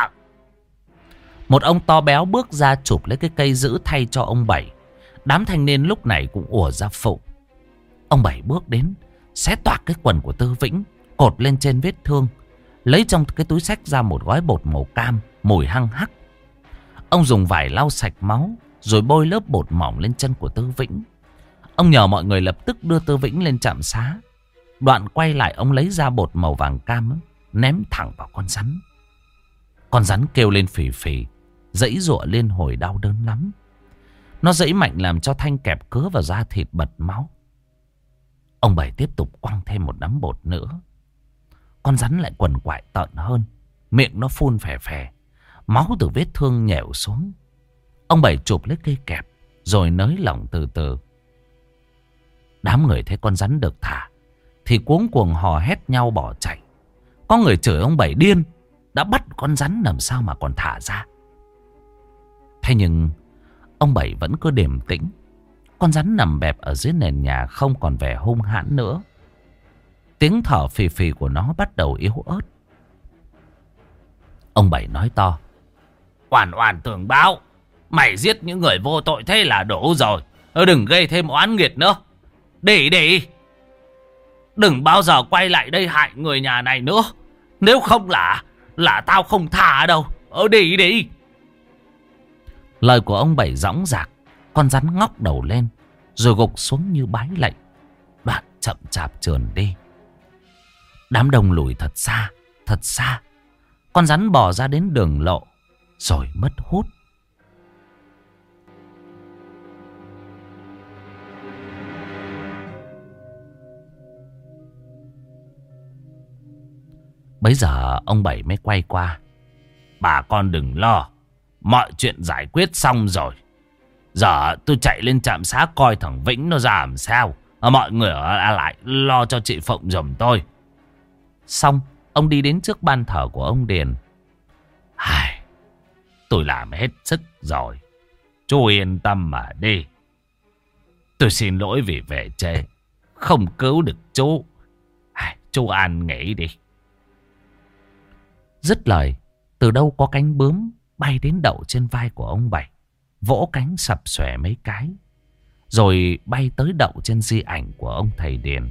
Một ông to béo bước ra chụp lấy cái cây giữ thay cho ông Bảy. Đám thanh niên lúc này cũng ùa ra phụ. Ông Bảy bước đến, xé toạc cái quần của Tư Vĩnh, cột lên trên vết thương, lấy trong cái túi xách ra một gói bột màu cam, mùi hăng hắc. Ông dùng vải lau sạch máu, rồi bôi lớp bột mỏng lên chân của Tư Vĩnh. Ông nhờ mọi người lập tức đưa Tư Vĩnh lên trạm xá. Đoạn quay lại, ông lấy ra bột màu vàng cam ấy, ném thẳng vào con rắn. Con rắn kêu lên phì phì, giãy giụa liên hồi đau đớn lắm. Nó giãy mạnh làm cho thanh kẹp cứa vào da thịt bật máu. Ông Bảy tiếp tục quăng thêm một nắm bột nữa. Con rắn lại quằn quại tợn hơn, miệng nó phun phè phè, máu từ vết thương nhèo xuống. Ông Bảy chụp lấy cây kẹp, rồi nới lỏng từ từ. Đám người thấy con rắn được thả thì cuống cuồng hò hét nhau bỏ chạy. Có người chửi ông Bảy điên, đã bắt con rắn làm sao mà còn thả ra. Thế nhưng ông Bảy vẫn cứ điềm tĩnh. Con rắn nằm bẹp ở dưới nền nhà không còn vẻ hung hãn nữa. Tiếng thở phì phì của nó bắt đầu yếu ớt. Ông Bảy nói to: Oan oan tường báo, mày giết những người vô tội thế là đủ rồi. Đừng gây thêm oán nghiệt nữa. Đi đi, đừng bao giờ quay lại đây hại người nhà này nữa. Nếu không là Là tao không thả đâu. Ờ đi đi. Lời của ông Bảy dõng dạc. Con rắn ngóc đầu lên, rồi gục xuống như bái lạy. Đoạn chậm chạp trườn đi. Đám đông lùi thật xa, thật xa. Con rắn bò ra đến đường lộ, rồi mất hút. Bấy giờ ông Bảy mới quay qua: Bà con đừng lo, mọi chuyện giải quyết xong rồi. Giờ tôi chạy lên trạm xá coi thằng Vĩnh nó ra làm sao. Mọi người ở lại lo cho chị Phụng giùm tôi. Xong, ông đi đến trước ban thờ của ông Điền. Ai, tôi làm hết sức rồi, chú yên tâm mà đi. Tôi xin lỗi vì về trễ, không cứu được chú. Ai, chú an nghỉ đi. Dứt lời, từ đâu có cánh bướm bay đến đậu trên vai của ông Bảy, vỗ cánh sập xòe mấy cái, rồi bay tới đậu trên di ảnh của ông thầy Điền.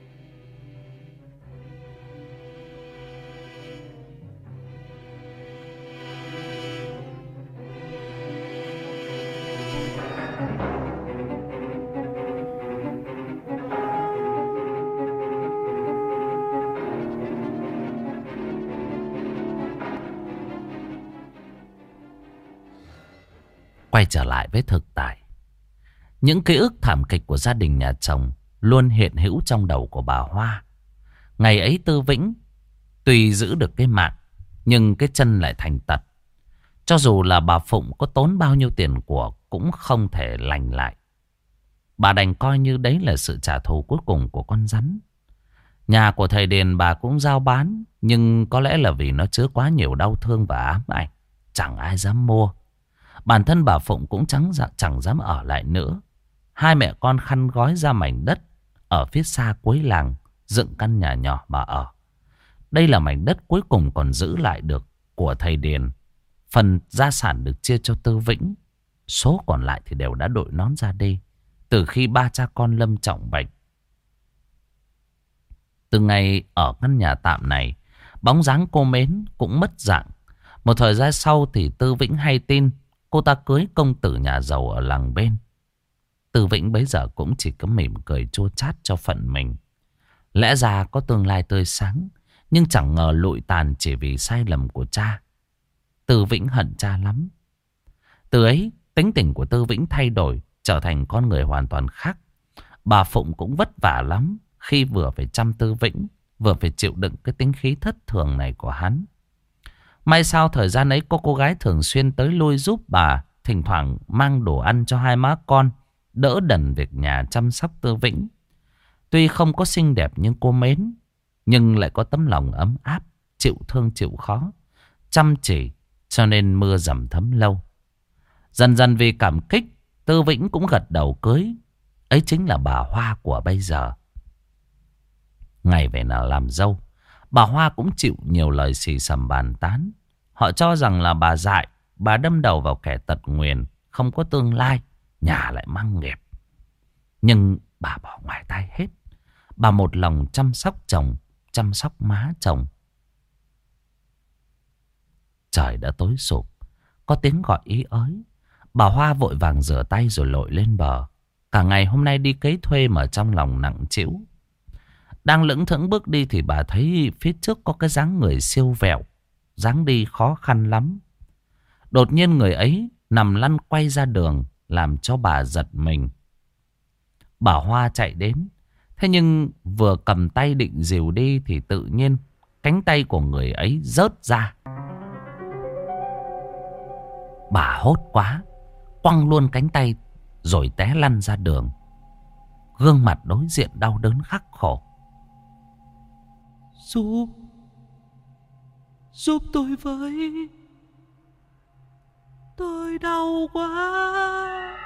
Quay trở lại với thực tại, những ký ức thảm kịch của gia đình nhà chồng luôn hiện hữu trong đầu của bà Hoa. Ngày ấy Tư Vĩnh tuy giữ được cái mạng, nhưng cái chân lại thành tật. Cho dù là bà Phụng có tốn bao nhiêu tiền của cũng không thể lành lại. Bà đành coi như đấy là sự trả thù cuối cùng của con rắn. Nhà của thầy Điền bà cũng giao bán, nhưng có lẽ là vì nó chứa quá nhiều đau thương và ám ảnh, chẳng ai dám mua. Bản thân bà Phụng cũng chẳng, chẳng dám ở lại nữa. Hai mẹ con khăn gói ra mảnh đất ở phía xa cuối làng, dựng căn nhà nhỏ mà ở. Đây là mảnh đất cuối cùng còn giữ lại được của thầy Điền. Phần gia sản được chia cho Tư Vĩnh, số còn lại thì đều đã đội nón ra đi từ khi ba cha con lâm trọng bệnh. Từ ngày ở căn nhà tạm này, bóng dáng cô Mến cũng mất dạng. Một thời gian sau thì Tư Vĩnh hay tin cô ta cưới công tử nhà giàu ở làng bên. Tư Vĩnh bấy giờ cũng chỉ có mỉm cười chua chát cho phận mình. Lẽ ra có tương lai tươi sáng, nhưng chẳng ngờ lụi tàn chỉ vì sai lầm của cha. Tư Vĩnh hận cha lắm. Từ ấy, tính tình của Tư Vĩnh thay đổi, trở thành con người hoàn toàn khác. Bà Phụng cũng vất vả lắm khi vừa phải chăm Tư Vĩnh, vừa phải chịu đựng cái tính khí thất thường này của hắn. May sao thời gian ấy có cô gái thường xuyên tới lui giúp bà, thỉnh thoảng mang đồ ăn cho hai má con, đỡ đần việc nhà chăm sóc Tư Vĩnh. Tuy không có xinh đẹp nhưng cô Mến, nhưng lại có tấm lòng ấm áp, chịu thương chịu khó, chăm chỉ, cho nên mưa dầm thấm lâu. Dần dần vì cảm kích, Tư Vĩnh cũng gật đầu cưới. Ấy chính là bà Hoa của bây giờ. Ngày về nào làm dâu, Bà Hoa cũng chịu nhiều lời xì xầm bàn tán. Họ cho rằng là bà dại, bà đâm đầu vào kẻ tật nguyền, không có tương lai, nhà lại mang nghiệp. Nhưng bà bỏ ngoài tai hết. Bà một lòng chăm sóc chồng, chăm sóc má chồng. Trời đã tối sụp, có tiếng gọi ý ới. Bà Hoa vội vàng rửa tay rồi lội lên bờ. Cả ngày hôm nay đi cấy thuê mà trong lòng nặng trĩu. Đang lững thững bước đi thì bà thấy phía trước có cái dáng người siêu vẹo, dáng đi khó khăn lắm. Đột nhiên người ấy nằm lăn quay ra đường, làm cho bà giật mình. Bà Hoa chạy đến. Thế nhưng vừa cầm tay định dìu đi thì tự nhiên cánh tay của người ấy rớt ra. Bà hốt quá, quăng luôn cánh tay rồi té lăn ra đường. Gương mặt đối diện đau đớn khắc khổ. Giúp, giúp tôi với, tôi đau quá.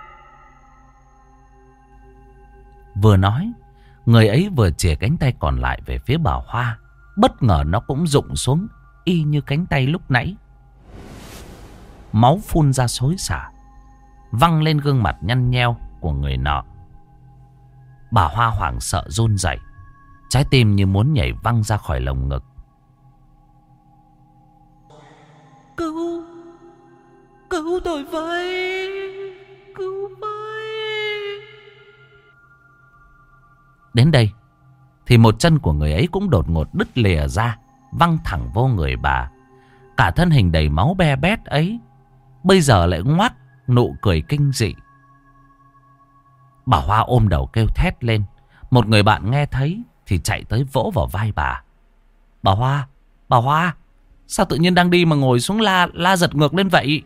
Vừa nói, người ấy vừa chìa cánh tay còn lại về phía bà Hoa. Bất ngờ nó cũng rụng xuống y như cánh tay lúc nãy. Máu phun ra xối xả, văng lên gương mặt nhăn nheo của người nọ. Bà Hoa hoảng sợ run rẩy, trái tim như muốn nhảy văng ra khỏi lồng ngực. Cứu, cứu tôi với, cứu với. Đến đây thì một chân của người ấy cũng đột ngột đứt lìa ra, văng thẳng vô người bà. Cả thân hình đầy máu be bét ấy bây giờ lại ngoác nụ cười kinh dị. Bà Hoa ôm đầu kêu thét lên. Một người bạn nghe thấy thì chạy tới vỗ vào vai bà. Bà Hoa, bà Hoa, sao tự nhiên đang đi mà ngồi xuống la la giật ngược lên vậy?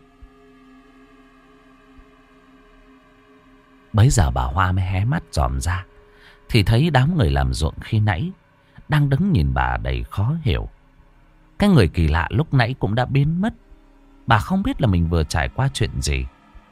Bấy giờ bà Hoa mới hé mắt dòm ra thì thấy đám người làm ruộng khi nãy đang đứng nhìn bà đầy khó hiểu. Cái người kỳ lạ lúc nãy cũng đã biến mất. Bà không biết là mình vừa trải qua chuyện gì.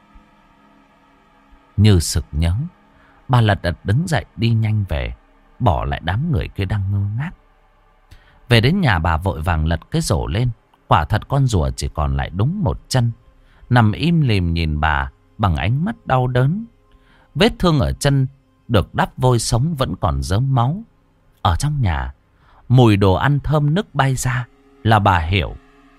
Như sực nhớ, bà lật đật đứng dậy đi nhanh về, bỏ lại đám người kia đang ngơ ngác. Về đến nhà bà vội vàng lật cái rổ lên. Quả thật con rùa chỉ còn lại đúng một chân, nằm im lìm nhìn bà bằng ánh mắt đau đớn. Vết thương ở chân được đắp vôi sống vẫn còn rớm máu. Ở trong nhà, mùi đồ ăn thơm nức bay ra là bà hiểu.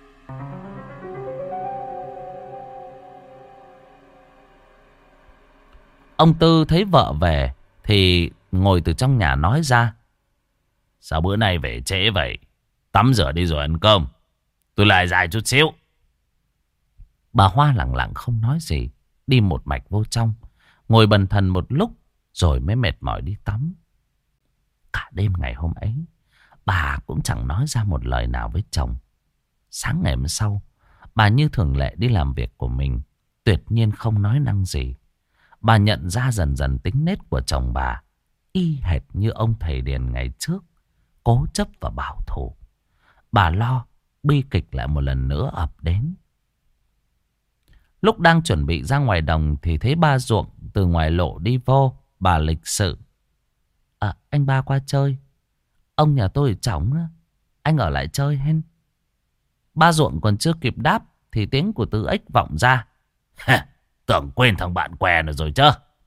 Ông Tư thấy vợ về thì ngồi từ trong nhà nói ra: Sao bữa nay về trễ vậy? Tắm rửa đi rồi ăn cơm, tôi lại dài chút xíu. Bà Hoa lặng lặng không nói gì, đi một mạch vô trong, ngồi bần thần một lúc rồi mới mệt mỏi đi tắm. Cả đêm ngày hôm ấy, bà cũng chẳng nói ra một lời nào với chồng. Sáng ngày hôm sau, bà như thường lệ đi làm việc của mình, tuyệt nhiên không nói năng gì. Bà nhận ra dần dần tính nết của chồng bà y hệt như ông thầy Điền ngày trước, cố chấp và bảo thủ. Bà lo bi kịch lại một lần nữa ập đến. Lúc đang chuẩn bị ra ngoài đồng thì thấy ba ruộng từ ngoài lộ đi vô. Bà lịch sự: À, anh ba qua chơi. Ông nhà tôi ở trỏng, anh ở lại chơi hen. Ba ruộng còn chưa kịp đáp thì tiếng của Tư Ếch vọng ra: Tưởng quên thằng bạn què nữa rồi chứ.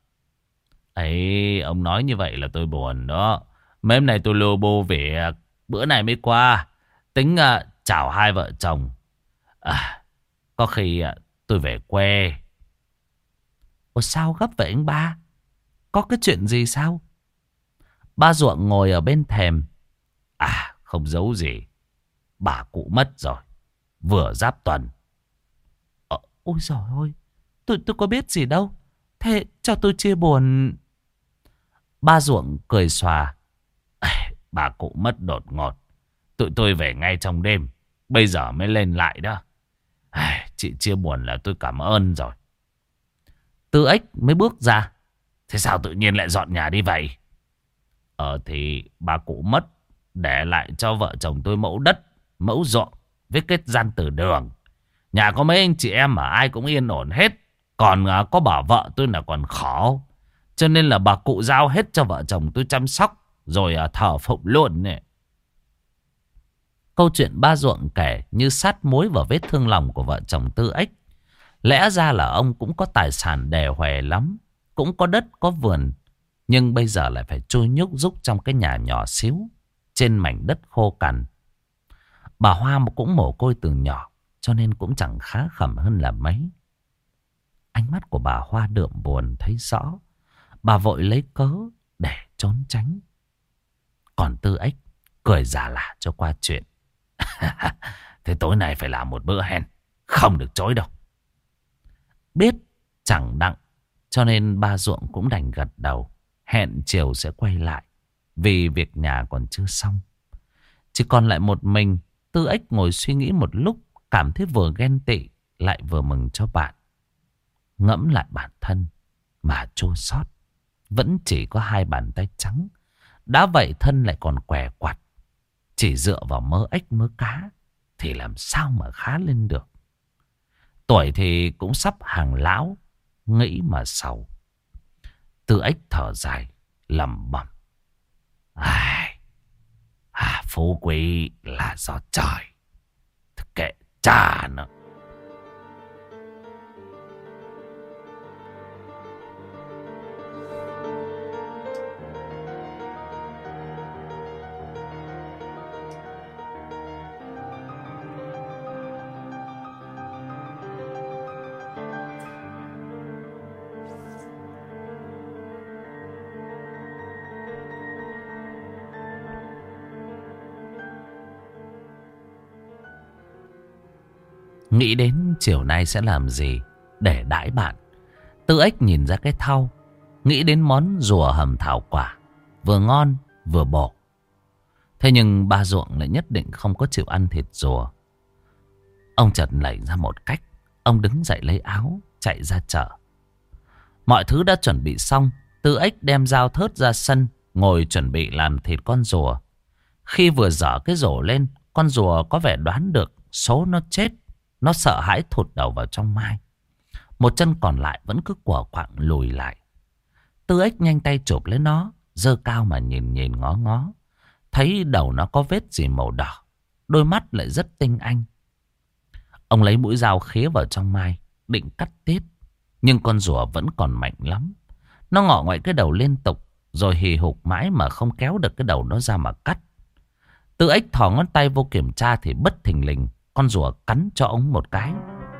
Ấy, ông nói như vậy là tôi buồn đó. Mấy hôm nay tôi lô bô việc, bữa này mới qua, tính uh, chào hai vợ chồng. À, có khi uh, tôi về quê. Ủa sao gấp vậy anh ba? Có cái chuyện gì sao? Ba ruộng ngồi ở bên thềm. À, không giấu gì, bà cụ mất rồi, vừa giáp tuần. Ờ, ôi giời ơi, tôi, tôi có biết gì đâu. Thế cho tôi chia buồn. Ba ruộng cười xòa: À, bà cụ mất đột ngột, tụi tôi về ngay trong đêm, bây giờ mới lên lại đó. À, chị chia buồn là tôi cảm ơn rồi. Tư Ếch mới bước ra: Thế sao tự nhiên lại dọn nhà đi vậy? Ờ thì bà cụ mất, để lại cho vợ chồng tôi mẫu đất, mẫu ruộng với kết gian từ đường. Nhà có mấy anh chị em mà ai cũng yên ổn hết. Còn có bà vợ tôi là còn khó. Cho nên là bà cụ giao hết cho vợ chồng tôi chăm sóc, rồi thờ phụng luôn nè. Câu chuyện ba ruộng kể như sát muối vào vết thương lòng của vợ chồng Tư Ếch. Lẽ ra là ông cũng có tài sản đề huề lắm, cũng có đất có vườn, nhưng bây giờ lại phải chui nhúc rúc trong cái nhà nhỏ xíu trên mảnh đất khô cằn. Bà Hoa cũng mồ côi từ nhỏ, cho nên cũng chẳng khá khẩm hơn là mấy. Ánh mắt của bà Hoa đượm buồn thấy rõ. Bà vội lấy cớ để trốn tránh. Còn Tư Ếch cười giả lả cho qua chuyện. Thế tối nay phải làm một bữa hèn, không được chối đâu. Biết chẳng đặng, cho nên ba ruộng cũng đành gật đầu. Hẹn chiều sẽ quay lại, vì việc nhà còn chưa xong. Chỉ còn lại một mình, Tư Ếch ngồi suy nghĩ một lúc, cảm thấy vừa ghen tị lại vừa mừng cho bạn. Ngẫm lại bản thân mà chua xót. Vẫn chỉ có hai bàn tay trắng, đã vậy thân lại còn què quặt. Chỉ dựa vào mớ ếch mớ cá thì làm sao mà khá lên được. Tuổi thì cũng sắp hàng lão, nghĩ mà sầu. Tư Ếch thở dài lẩm bẩm. Ai, à, phú quý là do trời, kệ cha nữa. Nghĩ đến chiều nay sẽ làm gì để đãi bạn, Tư Ếch nhìn ra cái thau, nghĩ đến món rùa hầm thảo quả, vừa ngon vừa bổ. Thế nhưng ba ruộng lại nhất định không có chịu ăn thịt rùa. Ông chợt nảy ra một cách. Ông đứng dậy lấy áo, chạy ra chợ. Mọi thứ đã chuẩn bị xong, Tư Ếch đem dao thớt ra sân, ngồi chuẩn bị làm thịt con rùa. Khi vừa dở cái rổ lên, con rùa có vẻ đoán được số nó chết. Nó sợ hãi thụt đầu vào trong mai. Một chân còn lại vẫn cứ quở quạng lùi lại. Tư Ếch nhanh tay chụp lấy nó, giơ cao mà nhìn nhìn ngó ngó. Thấy đầu nó có vết gì màu đỏ, đôi mắt lại rất tinh anh. Ông lấy mũi dao khía vào trong mai, định cắt tiếp. Nhưng con rùa vẫn còn mạnh lắm. Nó ngọ ngoại cái đầu liên tục, rồi hì hục mãi mà không kéo được cái đầu nó ra mà cắt. Tư Ếch thò ngón tay vô kiểm tra thì bất thình lình con rùa cắn cho ông một cái.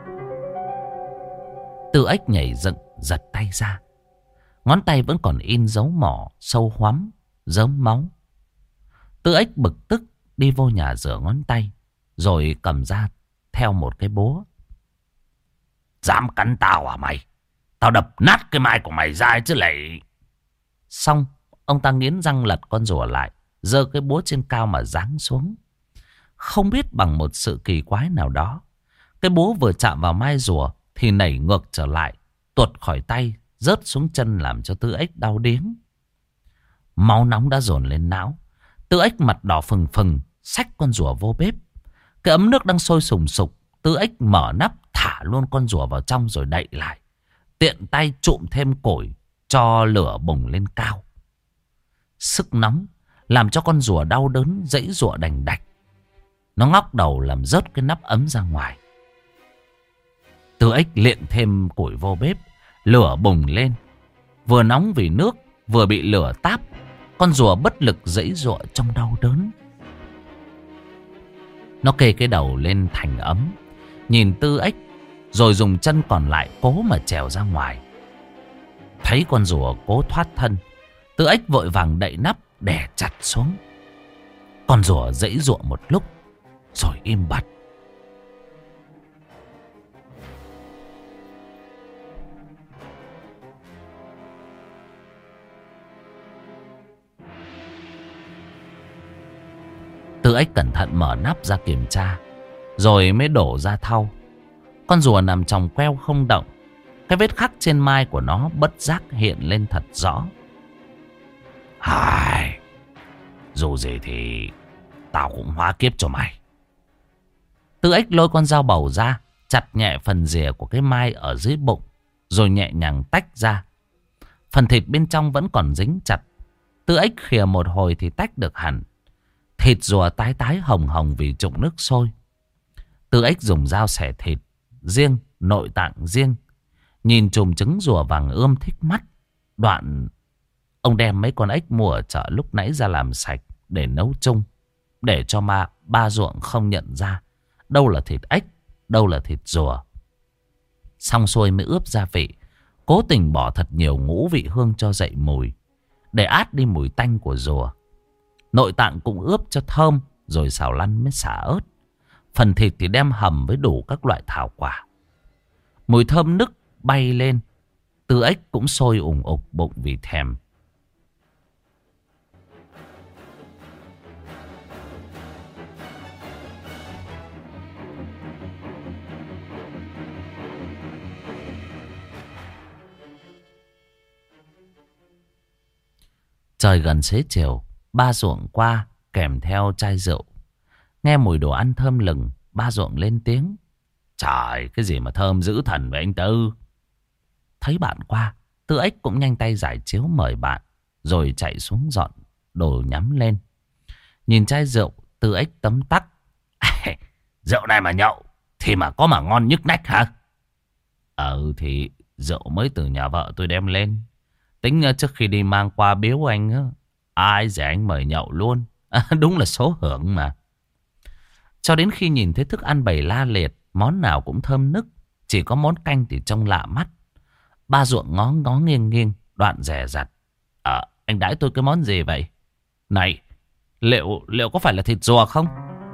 Tư Ếch nhảy dựng, giật tay ra. Ngón tay vẫn còn in dấu mỏ sâu hoắm, rớm máu. Tư Ếch bực tức đi vô nhà rửa ngón tay, rồi cầm ra theo một cái búa. Dám cắn tao à mày? Tao đập nát cái mai của mày ra chứ lại. Xong, ông ta nghiến răng lật con rùa lại, giơ cái búa trên cao mà giáng xuống. Không biết bằng một sự kỳ quái nào đó, cái búa vừa chạm vào mai rùa thì nảy ngược trở lại, tuột khỏi tay, rớt xuống chân làm cho Tư Ếch đau điếng. Máu nóng đã dồn lên não. Tư Ếch mặt đỏ phừng phừng, xách con rùa vô bếp. Cái ấm nước đang sôi sùng sục, Tư Ếch mở nắp thả luôn con rùa vào trong rồi đậy lại. Tiện tay trụm thêm củi cho lửa bùng lên cao. Sức nóng làm cho con rùa đau đớn giãy giụa đành đạch. Nó ngóc đầu làm rớt cái nắp ấm ra ngoài. Tư Ếch liện thêm củi vô bếp, lửa bùng lên. Vừa nóng vì nước, vừa bị lửa táp, con rùa bất lực giãy giụa trong đau đớn. Nó kê cái đầu lên thành ấm, nhìn Tư Ếch, rồi dùng chân còn lại cố mà trèo ra ngoài. Thấy con rùa cố thoát thân, Tư Ếch vội vàng đậy nắp đè chặt xuống. Con rùa giãy giụa một lúc rồi im bặt. Tư Ếch cẩn thận mở nắp ra kiểm tra, rồi mới đổ ra thau. Con rùa nằm chòng queo không động. Cái vết khắc trên mai của nó bất giác hiện lên thật rõ. Hài, dù gì thì tao cũng hóa kiếp cho mày. Tư Ếch lôi con dao bầu ra, chặt nhẹ phần rìa của cái mai ở dưới bụng, rồi nhẹ nhàng tách ra. Phần thịt bên trong vẫn còn dính chặt. Tư Ếch khìa một hồi thì tách được hẳn. Thịt Thịt rùa tái tái hồng hồng vì trụng nước sôi. Tư Ếch dùng dao xẻ thịt riêng, nội tạng riêng. Nhìn chùm trứng rùa vàng ươm thích mắt. Đoạn ông đem mấy con ếch mua ở chợ lúc nãy ra làm sạch để nấu chung, để cho ma ba ruộng không nhận ra đâu là thịt ếch, đâu là thịt rùa. Xong xuôi mới ướp gia vị, cố tình bỏ thật nhiều ngũ vị hương cho dậy mùi, để át đi mùi tanh của rùa. Nội tạng cũng ướp cho thơm, rồi xào lăn mới xả ớt. Phần thịt thì đem hầm với đủ các loại thảo quả. Mùi thơm nức bay lên. Tư Ếch cũng sôi ủng ục bụng vì thèm. Trời gần xế chiều, ba ruộng qua kèm theo chai rượu. Nghe mùi đồ ăn thơm lừng, ba ruộng lên tiếng. Trời, cái gì mà thơm dữ thần vậy anh Tư? Thấy bạn qua, Tư Ếch cũng nhanh tay giải chiếu mời bạn, rồi chạy xuống dọn đồ nhắm lên. Nhìn chai rượu, Tư Ếch tấm tắc. Rượu này mà nhậu thì mà có mà ngon nhức nách hả? Ừ thì rượu mới từ nhà vợ tôi đem lên. Tính trước khi đi mang qua biếu anh, ai dè anh mời nhậu luôn. À, đúng là số hưởng mà. Cho đến khi nhìn thấy thức ăn bày la liệt, món nào cũng thơm nức, chỉ có món canh thì trông lạ mắt. Ba ruộng ngó ngó nghiêng nghiêng, đoạn dè dặt. À, anh đãi tôi cái món gì vậy? Này, liệu liệu có phải là thịt rùa không?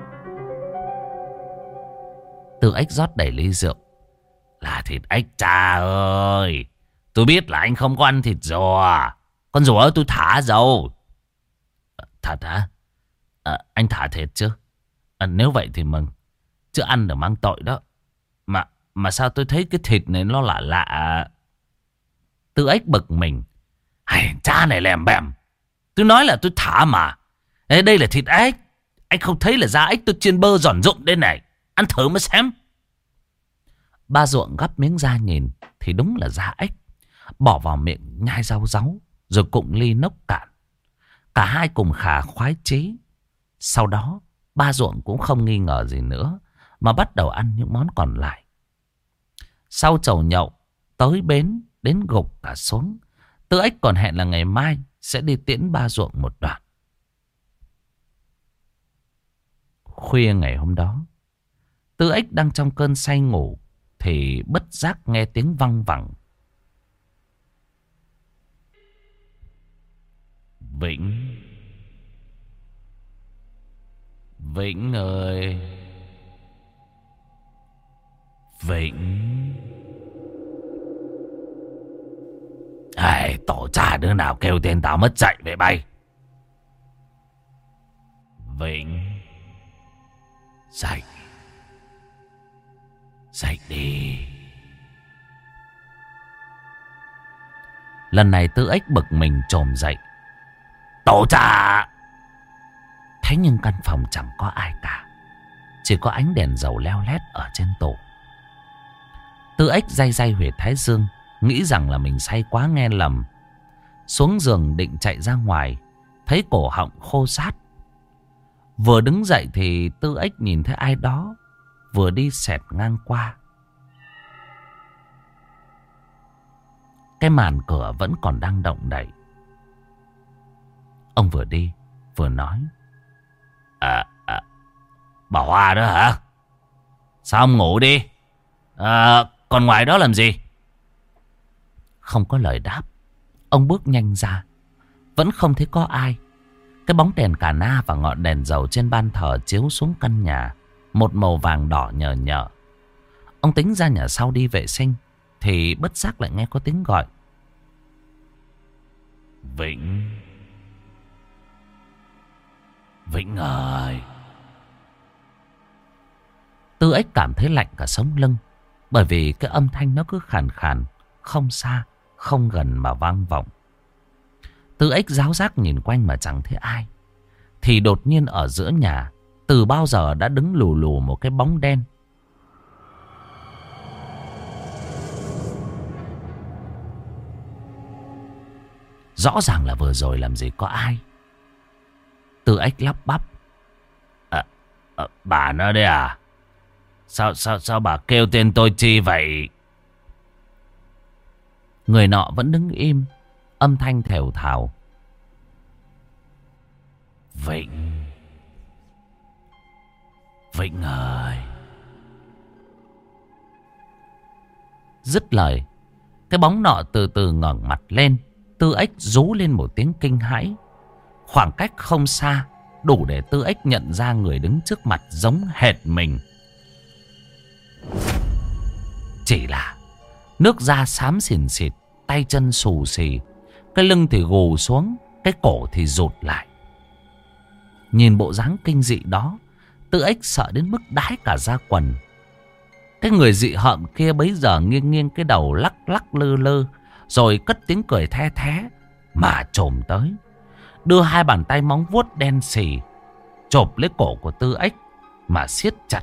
Tư Ếch rót đầy ly rượu. Là thịt ếch cha ơi. Tôi biết là anh không có ăn thịt rùa. Con rùa tôi thả rồi. Thật hả? À, anh thả thịt chứ? À, nếu vậy thì mừng. Chứ ăn được mang tội đó. Mà mà sao tôi thấy cái thịt này nó lạ lạ. Tư Ếch bực mình. Hay, cha này lèm bèm. Tôi nói là tôi thả mà. Ê, đây là thịt ếch. Anh không thấy là da ếch tôi chiên bơ giòn rụm đây này. Ăn thử mới xem. Ba ruộng gắp miếng da nhìn thì đúng là da ếch. Bỏ vào miệng nhai rau ráu, rồi cụng ly nốc cạn. Cả hai cùng khà khoái chế. Sau đó ba ruộng cũng không nghi ngờ gì nữa, mà bắt đầu ăn những món còn lại. Sau chầu nhậu tới bến, đến gục cả xuống. Tư Ếch còn hẹn là ngày mai sẽ đi tiễn ba ruộng một đoạn. Khuya ngày hôm đó, Tư Ếch đang trong cơn say ngủ thì bất giác nghe tiếng văng vẳng. Vĩnh, Vĩnh ơi, Vĩnh. Ai, tổ cha đứa nào kêu tên tao mất dạy vậy bay. Vĩnh, dậy, dậy đi. Lần này Tư Ếch bực mình trồm dậy. Tổ cha! Thế nhưng căn phòng chẳng có ai cả, chỉ có ánh đèn dầu leo lét ở trên tủ. Tư Ếch day day huyệt thái dương, nghĩ rằng là mình say quá nghe lầm. Xuống giường định chạy ra ngoài, thấy cổ họng khô sát. Vừa đứng dậy thì Tư Ếch nhìn thấy ai đó vừa đi xẹt ngang qua. Cái màn cửa vẫn còn đang động đậy. Ông vừa đi vừa nói. À, à bà Hoa đó hả? Sao ông ngủ đi? À, còn ngoài đó làm gì? Không có lời đáp. Ông bước nhanh ra. Vẫn không thấy có ai. Cái bóng đèn cà na và ngọn đèn dầu trên ban thờ chiếu xuống căn nhà, một màu vàng đỏ nhờ nhợ. Ông tính ra nhà sau đi vệ sinh thì bất giác lại nghe có tiếng gọi. Vĩnh, Vĩnh ơi. Tư Ếch cảm thấy lạnh cả sống lưng, bởi vì cái âm thanh nó cứ khàn khàn, không xa không gần mà vang vọng. Tư Ếch ráo rác nhìn quanh mà chẳng thấy ai, thì đột nhiên ở giữa nhà từ bao giờ đã đứng lù lù một cái bóng đen. Rõ ràng là vừa rồi làm gì có ai. Tư Ếch lắp bắp. À, bà nói đấy à? Sao, sao, sao bà kêu tên tôi chi vậy? Người nọ vẫn đứng im, âm thanh thều thào. Vịnh. Vịnh ơi. Dứt lời, cái bóng nọ từ từ ngẩng mặt lên. Tư Ếch rú lên một tiếng kinh hãi. Khoảng cách không xa, đủ để Tư Ếch nhận ra người đứng trước mặt giống hệt mình. Chỉ là nước da xám xỉn xịt, tay chân xù xì, cái lưng thì gù xuống, cái cổ thì rụt lại. Nhìn bộ dáng kinh dị đó, Tư Ếch sợ đến mức đái cả da quần. Cái người dị hợm kia bấy giờ nghiêng nghiêng cái đầu, lắc lắc lư lư, rồi cất tiếng cười the thé mà chồm tới, đưa hai bàn tay móng vuốt đen xì chộp lấy cổ của Tư Ếch mà siết chặt.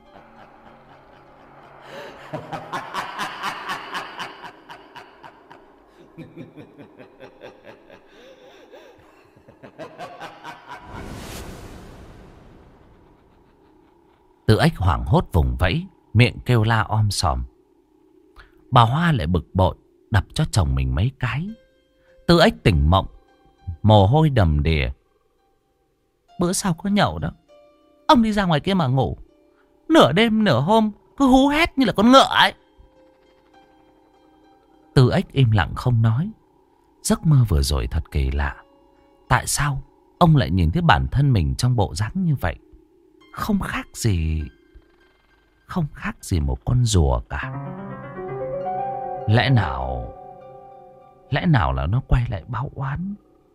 Tư Ếch hoảng hốt vùng vẫy, miệng kêu la om sòm. Bà Hoa lại bực bội, đập cho chồng mình mấy cái. Tư Ếch tỉnh mộng, mồ hôi đầm đìa. Bữa sau có nhậu đó, ông đi ra ngoài kia mà ngủ, nửa đêm nửa hôm cứ hú hét như là con ngựa ấy. Tư Ếch im lặng không nói. Giấc mơ vừa rồi thật kỳ lạ. Tại sao ông lại nhìn thấy bản thân mình trong bộ dáng như vậy? Không khác gì Không khác gì một con rùa cả. Lẽ nào Lẽ nào là nó quay lại báo oán?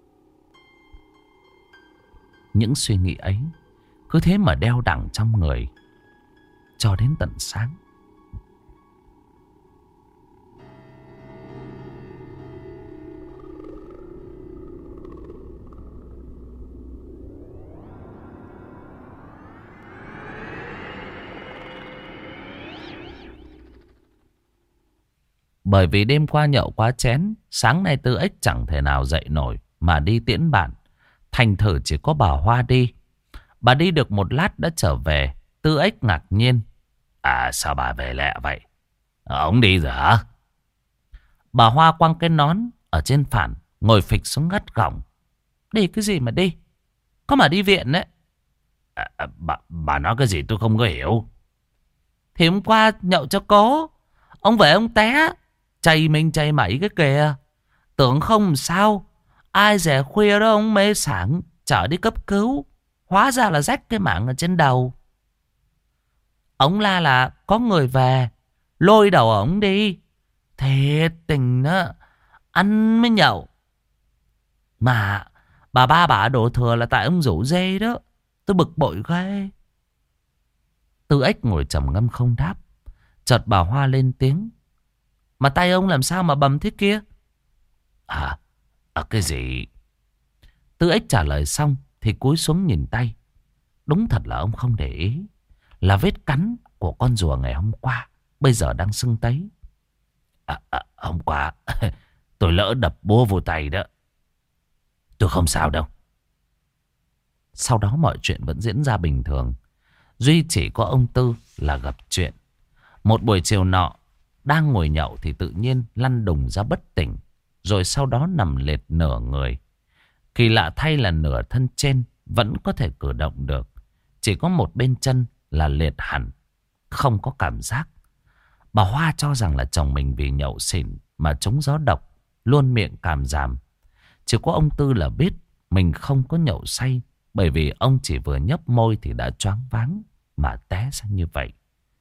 Những suy nghĩ ấy cứ thế mà đeo đẳng trong người cho đến tận sáng. Bởi vì đêm qua nhậu quá chén, sáng nay Tư Ếch chẳng thể nào dậy nổi mà đi tiễn bạn. Thành thử chỉ có bà Hoa đi. Bà đi được một lát đã trở về. Tư Ếch ngạc nhiên. À, sao bà về lẹ vậy? Ông đi rồi hả? Bà Hoa quăng cái nón ở trên phản, ngồi phịch xuống ngắt gỏng. Đi cái gì mà đi? Có mà đi viện đấy. À, à, bà, bà nói cái gì tôi không có hiểu. Thì hôm qua nhậu cho cố, ông về ông té, chày mình chày mẩy cái kìa. Tưởng không sao, ai dè khuya đó ông mê sảng chở đi cấp cứu, hóa ra là rách cái mảng ở trên đầu. Ông la là có người về, lôi đầu ông đi. Thiệt tình đó, ăn mới nhậu. Mà bà ba bà đổ thừa là tại ông rủ dê đó. Tôi bực bội ghê. Tư Ếch ngồi trầm ngâm không đáp. Chợt bà Hoa lên tiếng. Mà tay ông làm sao mà bầm thế kia? À, à cái gì? Tư Ếch trả lời xong thì cúi xuống nhìn tay. Đúng thật là ông không để ý, là vết cắn của con rùa ngày hôm qua bây giờ đang sưng tấy. À, à, hôm qua tôi lỡ đập búa vô tay đó. Tôi không sao đâu. Sau đó mọi chuyện vẫn diễn ra bình thường. Duy chỉ có ông Tư là gặp chuyện. Một buổi chiều nọ, đang ngồi nhậu thì tự nhiên lăn đùng ra bất tỉnh, rồi sau đó nằm lệt nửa người. Kỳ lạ thay là nửa thân trên vẫn có thể cử động được, chỉ có một bên chân là liệt hẳn, không có cảm giác. Bà Hoa cho rằng là chồng mình vì nhậu xỉn mà trúng gió độc, luôn miệng càm ràm. Chỉ có ông Tư là biết mình không có nhậu say, bởi vì ông chỉ vừa nhấp môi thì đã choáng váng mà té ra như vậy.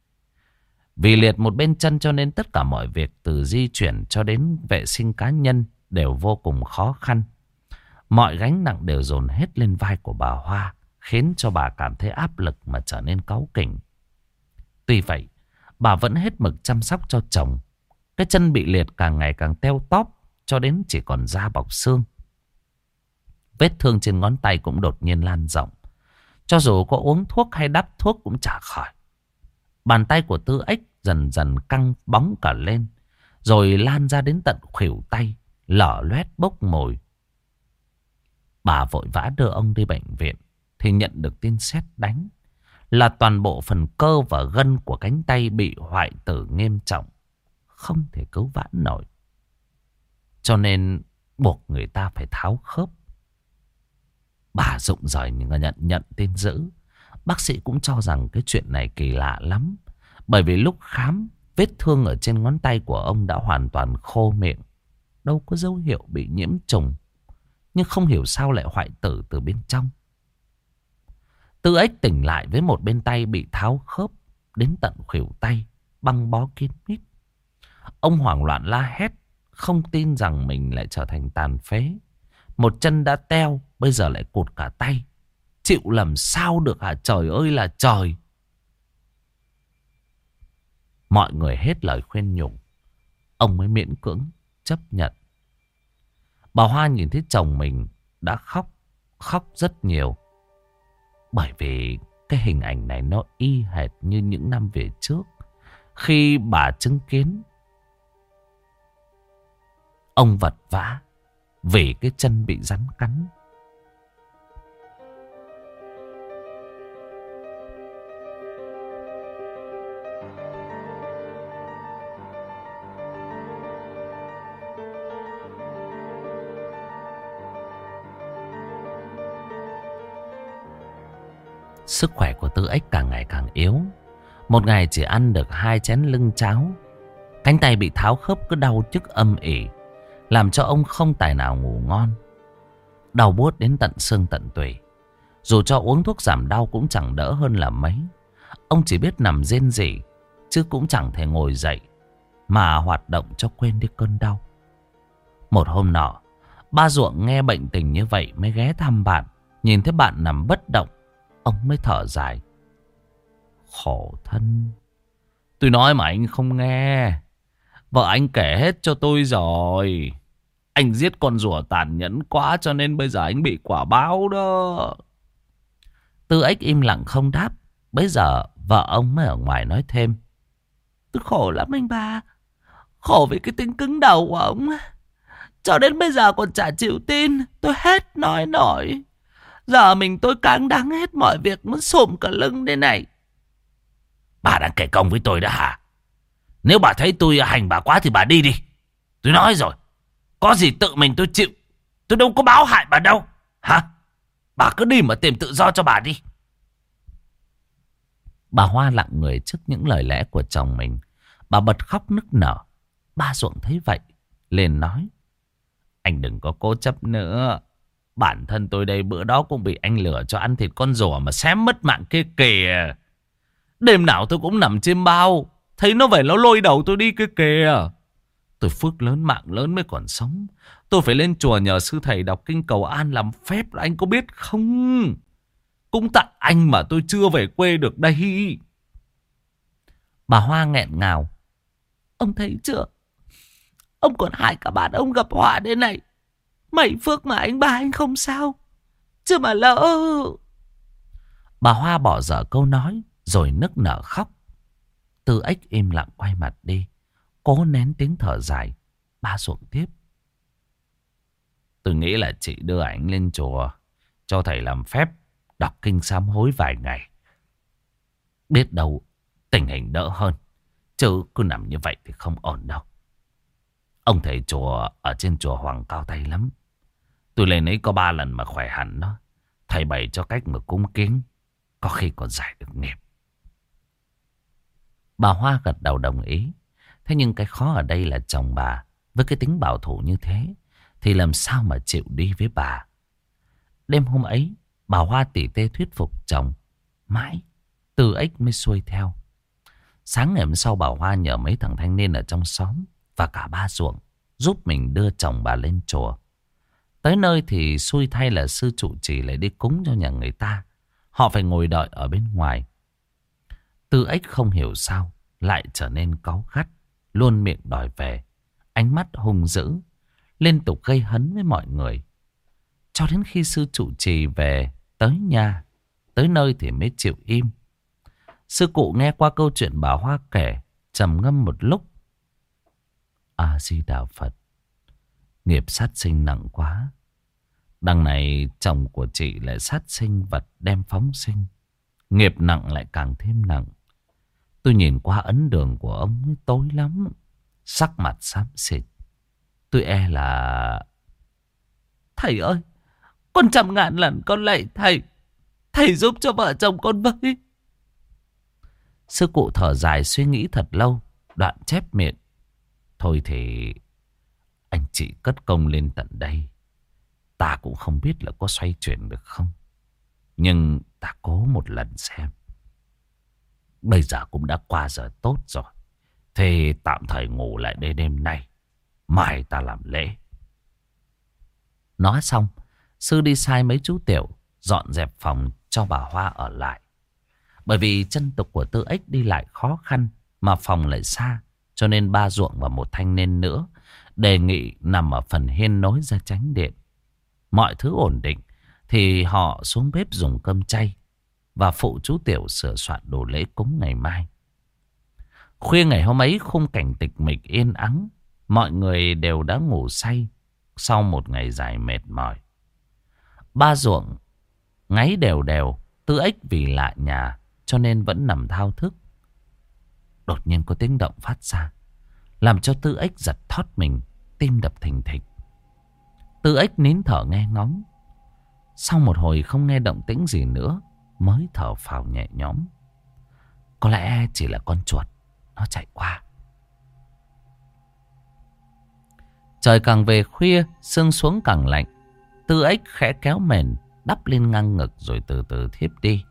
Vì liệt một bên chân cho nên tất cả mọi việc từ di chuyển cho đến vệ sinh cá nhân đều vô cùng khó khăn. Mọi gánh nặng đều dồn hết lên vai của bà Hoa, khiến cho bà cảm thấy áp lực mà trở nên cáu kỉnh. Tuy vậy, bà vẫn hết mực chăm sóc cho chồng. Cái chân bị liệt càng ngày càng teo tóp, cho đến chỉ còn da bọc xương. Vết thương trên ngón tay cũng đột nhiên lan rộng. Cho dù có uống thuốc hay đắp thuốc cũng chả khỏi. Bàn tay của Tư Ếch dần dần căng bóng cả lên, rồi lan ra đến tận khuỷu tay, lở loét bốc mồi. Bà vội vã đưa ông đi bệnh viện thì nhận được tin sét đánh. là toàn bộ phần cơ và gân của cánh tay bị hoại tử nghiêm trọng, không thể cứu vãn nổi. Cho nên buộc người ta phải tháo khớp. Bà rụng rời nhận nhận tin dữ. Bác sĩ cũng cho rằng cái chuyện này kỳ lạ lắm. Bởi vì lúc khám, vết thương ở trên ngón tay của ông đã hoàn toàn khô miệng, đâu có dấu hiệu bị nhiễm trùng. Nhưng không hiểu sao lại hoại tử từ bên trong. Tư Ếch tỉnh lại với một bên tay bị tháo khớp đến tận khuỷu tay, băng bó kín mít. Ông hoảng loạn la hét, không tin rằng mình lại trở thành tàn phế. Một chân đã teo, bây giờ lại cụt cả tay. Chịu làm sao được hả? Trời ơi là trời! Mọi người hết lời khuyên nhủ, ông mới miễn cưỡng chấp nhận. Bà Hoa nhìn thấy chồng mình đã khóc, khóc rất nhiều. Bởi vì cái hình ảnh này nó y hệt như những năm về trước, khi bà chứng kiến ông vật vã vì cái chân bị rắn cắn. Sức khỏe của Tư Ếch càng ngày càng yếu. Một ngày chỉ ăn được hai chén lưng cháo. Cánh tay bị tháo khớp cứ đau nhức âm ỉ, làm cho ông không tài nào ngủ ngon. Đau buốt đến tận xương tận tủy. Dù cho uống thuốc giảm đau cũng chẳng đỡ hơn là mấy. Ông chỉ biết nằm rên rỉ, chứ cũng chẳng thể ngồi dậy mà hoạt động cho quên đi cơn đau. Một hôm nọ, ba Ruộng nghe bệnh tình như vậy mới ghé thăm bạn. Nhìn thấy bạn nằm bất động, ông mới thở dài. Khổ thân. Tôi nói mà anh không nghe. Vợ anh kể hết cho tôi rồi. Anh giết con rùa tàn nhẫn quá, cho nên bây giờ anh bị quả báo đó. Tư Ếch im lặng không đáp. Bây giờ vợ ông mới ở ngoài nói thêm. Tôi khổ lắm anh ba. Khổ vì cái tính cứng đầu của ông. Cho đến bây giờ còn chả chịu tin. Tôi hết nói nổi. Giờ mình tôi cáng đáng hết mọi việc, nó sụm cả lưng đây này. Bà đang kể công với tôi đó hả? Nếu bà thấy tôi hành bà quá thì bà đi đi. Tôi nói rồi, có gì tự mình tôi chịu. Tôi đâu có báo hại bà đâu. Hả? Bà cứ đi mà tìm tự do cho bà đi. Bà Hoa lặng người trước những lời lẽ của chồng mình. Bà bật khóc nức nở. Ba Ruộng thấy vậy liền nói. Anh đừng có cố chấp nữa. Bản thân tôi đây bữa đó cũng bị anh lừa cho ăn thịt con rùa mà xém mất mạng kia kìa. Đêm nào tôi cũng nằm trên bao, thấy nó về nó lôi đầu tôi đi kia kìa. Tôi phước lớn mạng lớn mới còn sống. Tôi phải lên chùa nhờ sư thầy đọc kinh cầu an làm phép, anh có biết không? Cũng tại anh mà tôi chưa về quê được đây. Bà Hoa nghẹn ngào. Ông thấy chưa? Ông còn hại cả bạn ông gặp họa đây này. Mày phước mà anh ba anh không sao, chứ mà lỡ. Bà Hoa bỏ dở câu nói rồi nức nở khóc. Tư Ếch im lặng quay mặt đi, cố nén tiếng thở dài. Ba Ruộng tiếp. Tôi nghĩ là chị đưa ảnh lên chùa cho thầy làm phép, đọc kinh sám hối vài ngày. Biết đâu tình hình đỡ hơn, chứ cứ nằm như vậy thì không ổn đâu. Ông thầy chùa ở trên chùa Hoàng cao tay lắm. Tôi lên ấy có ba lần mà khỏe hẳn đó. Thầy bày cho cách mà cúng kiến, có khi còn giải được nghiệp. Bà Hoa gật đầu đồng ý. Thế nhưng cái khó ở đây là chồng bà với cái tính bảo thủ như thế thì làm sao mà chịu đi với bà. Đêm hôm ấy bà Hoa tỉ tê thuyết phục chồng, mãi Tư Ếch mới xuôi theo. Sáng ngày hôm sau bà Hoa nhờ mấy thằng thanh niên ở trong xóm và cả ba Ruộng giúp mình đưa chồng bà lên chùa. Tới nơi thì xui thay là sư trụ trì lại đi cúng cho nhà người ta. Họ phải ngồi đợi ở bên ngoài. Tư Ếch không hiểu sao lại trở nên cáu gắt, luôn miệng đòi về, ánh mắt hung dữ, liên tục gây hấn với mọi người. Cho đến khi sư trụ trì về tới nhà, tới nơi thì mới chịu im. Sư cụ nghe qua câu chuyện bà Hoa kể, trầm ngâm một lúc. A Di Đà Phật, nghiệp sát sinh nặng quá. Đằng này chồng của chị lại sát sinh vật đem phóng sinh, Nghiệp nặng lại càng thêm nặng. Tôi nhìn qua ấn đường của ông ấy tối lắm. Sắc mặt xám xịt. Tôi e là... Thầy ơi, con trăm ngàn lần con lạy thầy. Thầy giúp cho vợ chồng con với. Sư cụ thở dài suy nghĩ thật lâu. Đoạn chép miệng. Thôi thì anh chị cất công lên tận đây. Ta cũng không biết là có xoay chuyển được không. Nhưng ta cố một lần xem. Bây giờ cũng đã qua giờ tốt rồi. Thì tạm thời ngủ lại đây đêm nay. Mai ta làm lễ. Nói xong, sư đi sai mấy chú tiểu dọn dẹp phòng cho bà Hoa ở lại. Bởi vì chân tục của Tư Ếch đi lại khó khăn mà phòng lại xa, cho nên ba ruộng và một thanh niên nữa đề nghị nằm ở phần hiên nối ra chánh điện. Mọi thứ ổn định thì họ xuống bếp dùng cơm chay và phụ chú tiểu sửa soạn đồ lễ cúng ngày mai. Khuya ngày hôm ấy khung cảnh tịch mịch yên ắng. Mọi người đều đã ngủ say sau một ngày dài mệt mỏi. Ba ruộng ngáy đều đều. Tư Ếch vì lạ nhà cho nên vẫn nằm thao thức. Đột nhiên có tiếng động phát ra, làm cho Tư Ếch giật thót mình, tim đập thình thịch. Tư Ếch nín thở nghe ngóng. Sau một hồi không nghe động tĩnh gì nữa, mới thở phào nhẹ nhõm. Có lẽ chỉ là con chuột nó chạy qua. Trời càng về khuya, sương xuống càng lạnh. Tư Ếch khẽ kéo mền đắp lên ngang ngực rồi từ từ thiếp đi.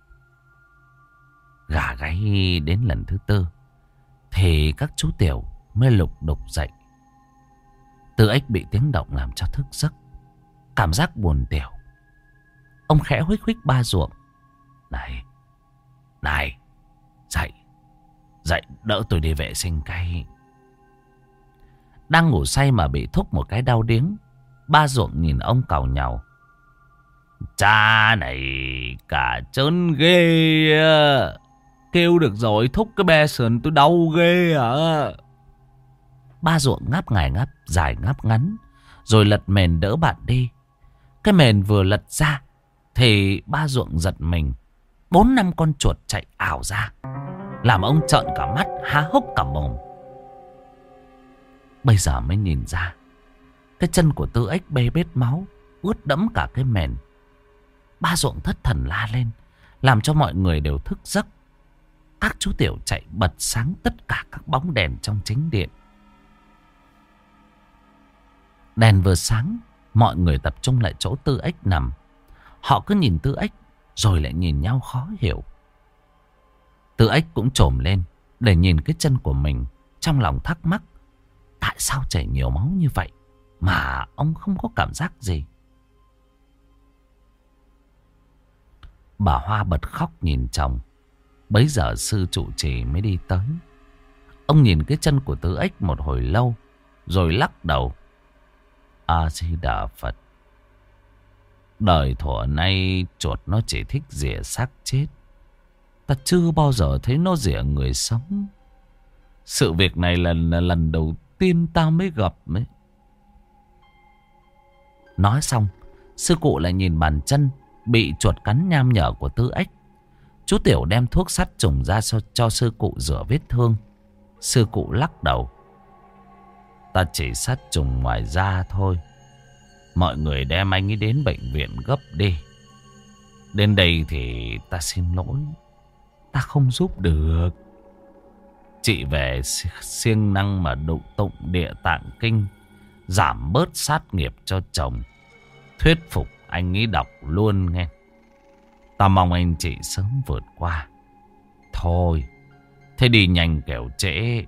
Gà gáy đến lần thứ tư thì các chú tiểu mới lục đục dậy. Tư Ếch bị tiếng động làm cho thức giấc, cảm giác buồn tiểu. Ông khẽ huých huých ba ruộng. Này, này, dậy, dậy đỡ tôi đi vệ sinh cái. Đang ngủ say mà bị thúc một cái đau điếng. Ba ruộng nhìn ông càu nhàu. Cha này cả trơn ghê à. Kêu được rồi, thúc cái be sườn tôi đau ghê à. Ba ruộng ngáp ngài ngáp dài ngáp ngắn, rồi lật mền đỡ bạn đi. Cái mền vừa lật ra thì ba ruộng giật mình. Bốn năm con chuột chạy ảo ra, làm ông trợn cả mắt, há hốc cả mồm. Bây giờ mới nhìn ra, cái chân của Tư Ếch bê bết máu, ướt đẫm cả cái mền. Ba ruộng thất thần la lên, làm cho mọi người đều thức giấc. Các chú tiểu chạy bật sáng tất cả các bóng đèn trong chính điện. Đèn vừa sáng, mọi người tập trung lại chỗ Tư Ếch nằm. Họ cứ nhìn Tư Ếch rồi lại nhìn nhau khó hiểu. Tư Ếch cũng trồm lên để nhìn cái chân của mình, trong lòng thắc mắc. Tại sao chảy nhiều máu như vậy mà ông không có cảm giác gì? Bà Hoa bật khóc nhìn chồng. Bấy giờ sư trụ trì mới đi tới. Ông nhìn cái chân của Tư Ếch một hồi lâu, rồi lắc đầu. A-di-đà Phật. Đời thuở nay chuột nó chỉ thích rỉa xác chết. Ta chưa bao giờ thấy nó rỉa người sống. Sự việc này là, là lần đầu tiên ta mới gặp ấy. Nói xong, sư cụ lại nhìn bàn chân bị chuột cắn nham nhở của Tư Ếch. Chú tiểu đem thuốc sát trùng ra cho, cho sư cụ rửa vết thương. Sư cụ lắc đầu. Ta chỉ sát trùng ngoài da thôi. Mọi người đem anh ấy đến bệnh viện gấp đi. Đến đây thì ta xin lỗi, ta không giúp được. Chị về siêng năng mà đụng tụng địa tạng kinh, giảm bớt sát nghiệp cho chồng. Thuyết phục anh ấy đọc luôn nghe. Ta mong anh chị sớm vượt qua. Thôi, thế đi nhanh kẻo trễ.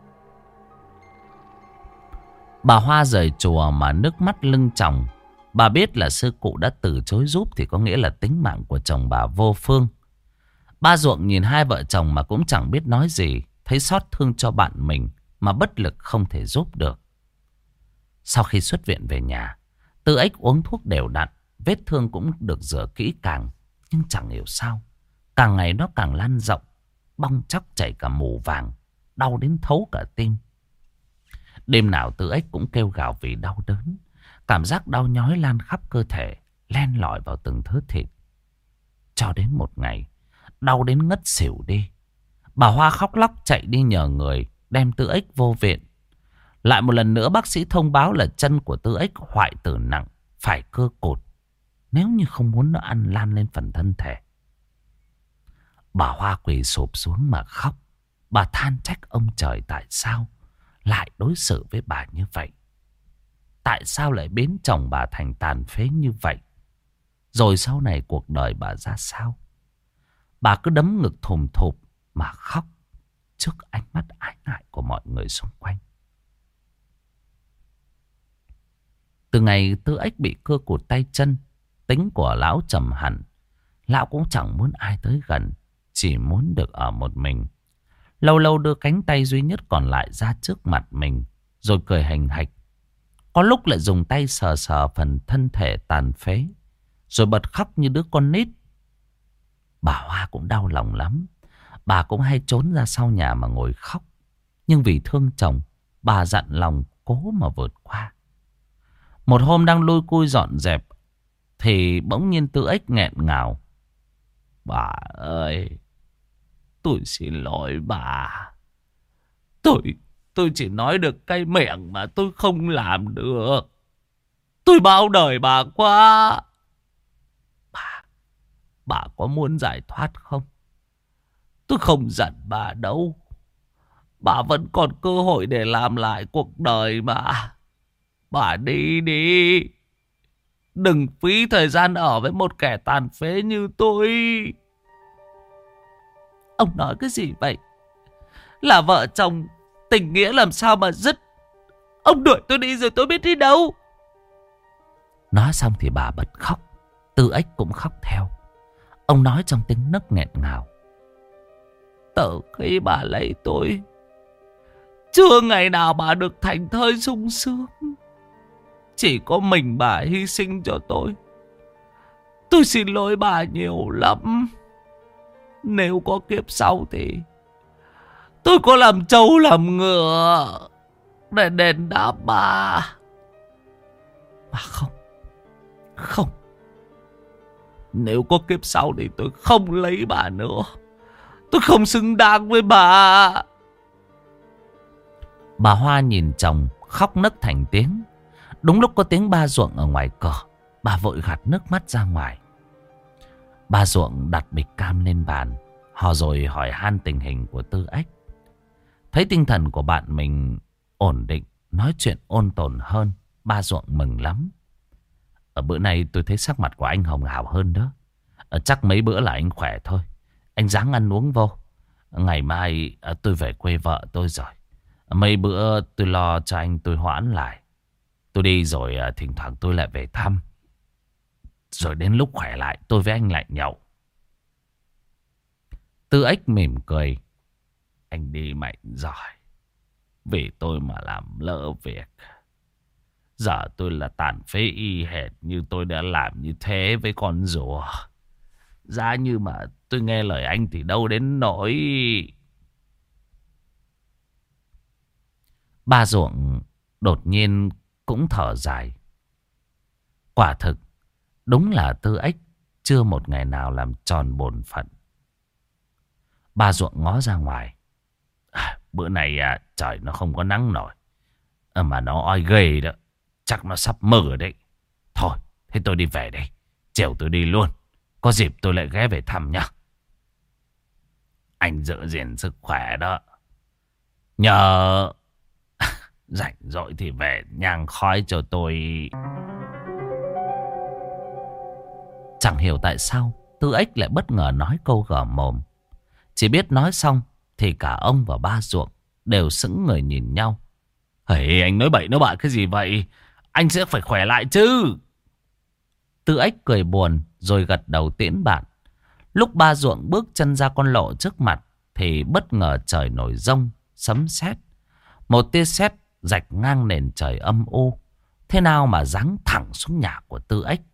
Bà Hoa rời chùa mà nước mắt lưng tròng. Bà biết là sư cụ đã từ chối giúp thì có nghĩa là tính mạng của chồng bà vô phương. Ba ruộng nhìn hai vợ chồng mà cũng chẳng biết nói gì. Thấy xót thương cho bạn mình mà bất lực không thể giúp được. Sau khi xuất viện về nhà, Tư Ếch uống thuốc đều đặn. Vết thương cũng được rửa kỹ càng. Nhưng chẳng hiểu sao, càng ngày nó càng lan rộng, bong chóc chảy cả mù vàng, đau đến thấu cả tim. Đêm nào Tư Ếch cũng kêu gào vì đau đớn. Cảm giác đau nhói lan khắp cơ thể, len lỏi vào từng thớ thịt. Cho đến một ngày, đau đến ngất xỉu đi. Bà Hoa khóc lóc chạy đi nhờ người đem Tư Ích vô viện. Lại một lần nữa bác sĩ thông báo là chân của Tư Ích hoại tử nặng, phải cơ cột, nếu như không muốn nó ăn lan lên phần thân thể. Bà Hoa quỳ sụp xuống mà khóc. Bà than trách ông trời tại sao lại đối xử với bà như vậy. Tại sao lại biến chồng bà thành tàn phế như vậy? Rồi sau này cuộc đời bà ra sao? Bà cứ đấm ngực thùm thụp mà khóc trước ánh mắt ái ngại của mọi người xung quanh. Từ ngày Tư Ích bị cưa cụt tay chân, tính của lão trầm hẳn. Lão cũng chẳng muốn ai tới gần, chỉ muốn được ở một mình. Lâu lâu đưa cánh tay duy nhất còn lại ra trước mặt mình, rồi cười hành hạch. Có lúc lại dùng tay sờ sờ phần thân thể tàn phế, rồi bật khóc như đứa con nít. Bà Hoa cũng đau lòng lắm. Bà cũng hay trốn ra sau nhà mà ngồi khóc. Nhưng vì thương chồng, bà dặn lòng cố mà vượt qua. Một hôm đang lôi cui dọn dẹp, thì bỗng nhiên Tư Ích nghẹn ngào. Bà ơi, tôi xin lỗi bà. Tôi, tôi chỉ nói được cái miệng mà tôi không làm được. Tôi bao đời bà quá. Bà, bà có muốn giải thoát không? Tôi không giận bà đâu. Bà vẫn còn cơ hội để làm lại cuộc đời mà. Bà đi đi. Đừng phí thời gian ở với một kẻ tàn phế như tôi. Ông nói cái gì vậy? Là vợ chồng, tình nghĩa làm sao mà dứt? Ông đuổi tôi đi rồi tôi biết đi đâu. Nói xong thì bà bật khóc. Tư Ích cũng khóc theo. Ông nói trong tiếng nấc nghẹn ngào. Từ khi bà lấy tôi, chưa ngày nào bà được thành thơi sung sướng. Chỉ có mình bà hy sinh cho tôi. Tôi xin lỗi bà nhiều lắm. Nếu có kiếp sau thì tôi có làm trâu làm ngựa để đền đáp bà. Mà không, không. Nếu có kiếp sau thì tôi không lấy bà nữa. Tôi không xứng đáng với bà. Bà Hoa nhìn chồng khóc nấc thành tiếng. Đúng lúc có tiếng ba Ruộng ở ngoài cửa, bà vội gạt nước mắt ra ngoài. Ba Ruộng đặt bịch cam lên bàn, họ rồi hỏi han tình hình của Tư Ích. Thấy tinh thần của bạn mình ổn định, nói chuyện ôn tồn hơn, ba Ruộng mừng lắm. Ở bữa nay tôi thấy sắc mặt của anh hồng hào hơn đó. Ở chắc mấy bữa là anh khỏe thôi. Anh ráng ăn uống vô. Ngày mai tôi về quê vợ tôi rồi. Mấy bữa tôi lo cho anh tôi hoãn lại. Tôi đi rồi thỉnh thoảng tôi lại về thăm. Rồi đến lúc khỏe lại tôi với anh lại nhậu. Tư Ích mỉm cười. Anh đi mạnh giỏi. Vì tôi mà làm lỡ việc. Giờ tôi là tàn phế y hệt như tôi đã làm như thế với con rùa. Giá như mà tôi nghe lời anh thì đâu đến nỗi. Ba Ruộng đột nhiên cũng thở dài. Quả thực, đúng là Tư Ích chưa một ngày nào làm tròn bổn phận. Ba Ruộng ngó ra ngoài. À, bữa này à, trời nó không có nắng nổi. À, mà nó oi ghê đó. Chắc nó sắp mưa đấy. Thôi, thế tôi đi về đây. Chiều tôi đi luôn. Có dịp tôi lại ghé về thăm nhá. Anh giữ gìn sức khỏe đó. Nhờ rảnh rỗi thì về nhang khói cho tôi. Chẳng hiểu tại sao Tư Ích lại bất ngờ nói câu gở mồm. Chỉ biết nói xong thì cả ông và ba Ruộng đều sững người nhìn nhau. Hey, anh nói bậy nói bạ cái gì vậy? Anh sẽ phải khỏe lại chứ. Tư Ích cười buồn rồi gật đầu tiễn bạn. Lúc ba Ruộng bước chân ra con lộ trước mặt thì bất ngờ trời nổi giông, sấm sét. Một tia sét rạch ngang nền trời âm u. Thế nào mà giáng thẳng xuống nhà của Tư Ích.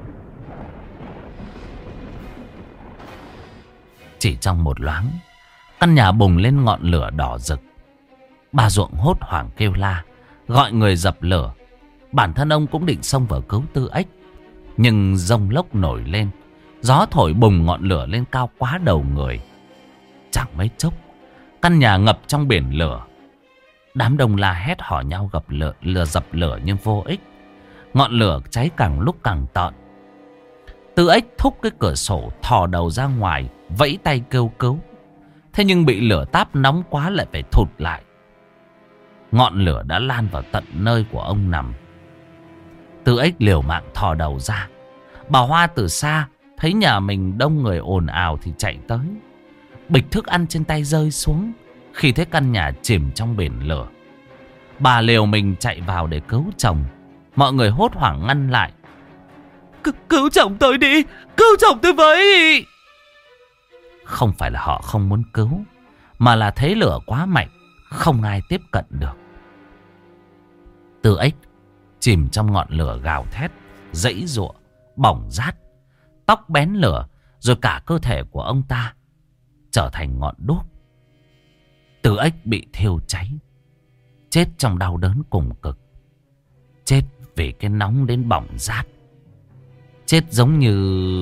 Chỉ trong một loáng, Căn nhà bùng lên ngọn lửa đỏ rực. Bà Ruộng hốt hoảng kêu la, gọi người dập lửa. Bản thân ông cũng định xông vào cứu Tư Ếch, nhưng giông lốc nổi lên, gió thổi bùng ngọn lửa lên cao quá đầu người. Chẳng mấy chốc, căn nhà ngập trong biển lửa. Đám đông la hét hò nhau gặp lửa, lửa dập lửa nhưng vô ích. Ngọn lửa cháy càng lúc càng tợn. Tư Ếch thúc cái cửa sổ, thò đầu ra ngoài, vẫy tay kêu cứu. Thế nhưng bị lửa táp nóng quá lại phải thụt lại. Ngọn lửa đã lan vào tận nơi của ông nằm. Tư Ếch liều mạng thò đầu ra. Bà Hoa từ xa thấy nhà mình đông người ồn ào thì chạy tới. Bịch thức ăn trên tay rơi xuống khi thấy căn nhà chìm trong biển lửa. Bà liều mình chạy vào để cứu chồng. Mọi người hốt hoảng ngăn lại. C Cứu chồng tôi đi, cứu chồng tôi với. Không phải là họ không muốn cứu, mà là thấy lửa quá mạnh, không ai tiếp cận được. Tư Ếch chìm trong ngọn lửa gào thét, giãy giụa, bỏng rát. Tóc bén lửa, rồi cả cơ thể của ông ta trở thành ngọn đuốc. Tư Ếch bị thiêu cháy, chết trong đau đớn cùng cực. Chết vì cái nóng đến bỏng rát. Chết giống như...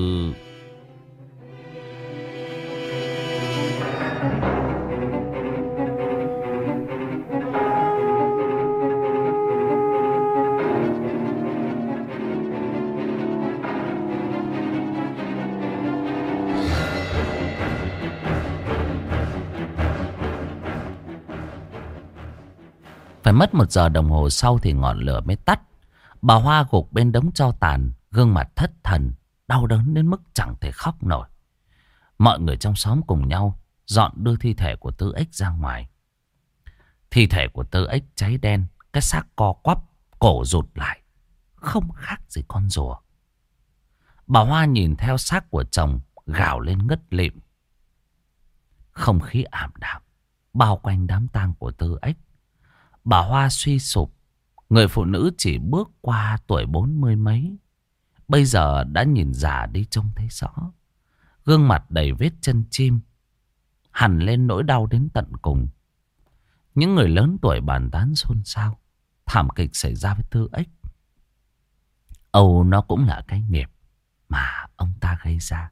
Phải mất một giờ đồng hồ sau thì ngọn lửa mới tắt. Bà Hoa gục bên đống tro tàn, gương mặt thất thần, đau đớn đến mức chẳng thể khóc nổi. Mọi người trong xóm cùng nhau dọn đưa thi thể của Tư Ếch ra ngoài. Thi thể của Tư Ếch cháy đen, cái xác co quắp, cổ rụt lại, không khác gì con rùa. Bà Hoa nhìn theo xác của chồng, gào lên ngất lịm. Không khí ảm đạm bao quanh đám tang của Tư Ếch. Bà Hoa suy sụp. Người phụ nữ chỉ bước qua tuổi bốn mươi mấy, bây giờ đã nhìn già đi trông thấy rõ. Gương mặt đầy vết chân chim, hằn lên nỗi đau đến tận cùng. Những người lớn tuổi bàn tán xôn xao thảm kịch xảy ra với Tư Ếch. Âu nó cũng là cái nghiệp mà ông ta gây ra.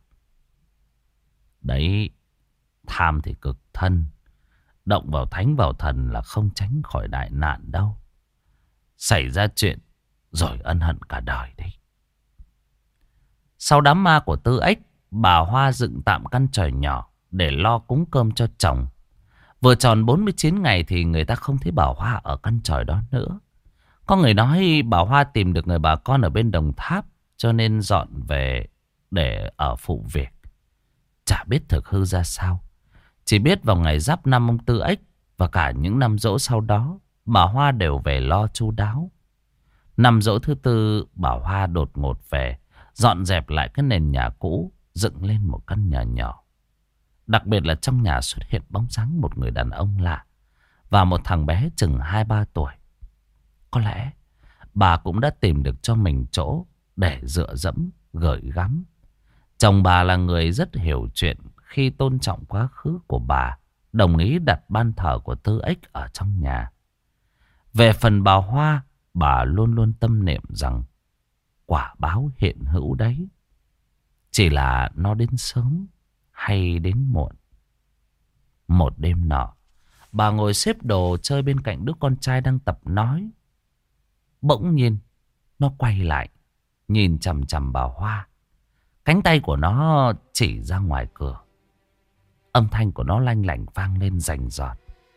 Đấy, tham thì cực thân, động vào thánh vào thần là không tránh khỏi đại nạn đâu. Xảy ra chuyện rồi ân hận cả đời đấy. Sau đám ma của Tư Ếch, bà Hoa dựng tạm căn tròi nhỏ để lo cúng cơm cho chồng. Vừa tròn bốn mươi chín ngày thì người ta không thấy bà Hoa ở căn tròi đó nữa. Có người nói bà Hoa tìm được người bà con ở bên Đồng Tháp, cho nên dọn về để ở phụ việc. Chả biết thực hư ra sao. Chỉ biết vào ngày giáp năm ông Tư Ếch và cả những năm giỗ sau đó, bà Hoa đều về lo chu đáo. Năm giỗ thứ tư, bà Hoa đột ngột về, dọn dẹp lại cái nền nhà cũ, dựng lên một căn nhà nhỏ. Đặc biệt là trong nhà xuất hiện bóng dáng một người đàn ông lạ và một thằng bé chừng hai ba tuổi. Có lẽ bà cũng đã tìm được cho mình chỗ để dựa dẫm, gửi gắm. Chồng bà là người rất hiểu chuyện, khi tôn trọng quá khứ của bà, đồng ý đặt ban thờ của Tư Ếch ở trong nhà. Về phần bà Hoa, bà luôn luôn tâm niệm rằng quả báo hiện hữu đấy. Chỉ là nó đến sớm hay đến muộn. Một đêm nọ, bà ngồi xếp đồ chơi bên cạnh đứa con trai đang tập nói. Bỗng nhiên, nó quay lại, nhìn chằm chằm bà Hoa. Cánh tay của nó chỉ ra ngoài cửa. Âm thanh của nó lanh lảnh vang lên rành rọt.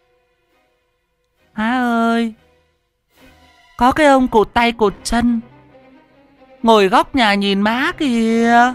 Má ơi! Có cái ông cụt tay cụt chân ngồi góc nhà nhìn má kìa.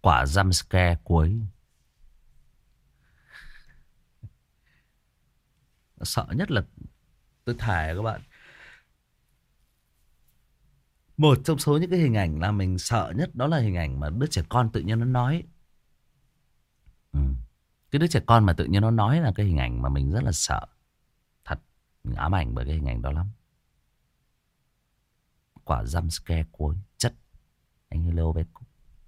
Quả jumpscare cuối. Sợ nhất là tôi thề các bạn, một trong số những cái hình ảnh là mình sợ nhất đó là hình ảnh mà đứa trẻ con tự nhiên nó nói. Ừ. Cái đứa trẻ con mà tự nhiên nó nói là cái hình ảnh mà mình rất là sợ. Thật, mình ám ảnh bởi cái hình ảnh đó lắm. Quả jumpscare cuối chất. Anh hello bé Cúc.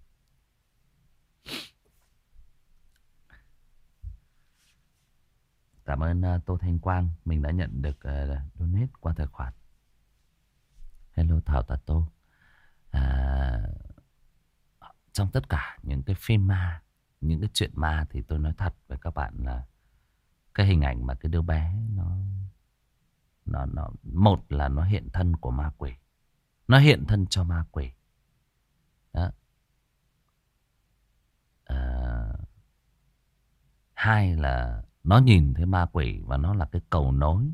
Cảm ơn uh, Tô Thanh Quang. Mình đã nhận được uh, donate qua tài khoản. Hello Thảo Tà Tô. À, trong tất cả những cái phim ma, những cái chuyện ma thì tôi nói thật với các bạn là cái hình ảnh mà cái đứa bé nó nó nó một là nó hiện thân của ma quỷ, nó hiện thân cho ma quỷ đó. À, hai là nó nhìn thấy ma quỷ và nó là cái cầu nối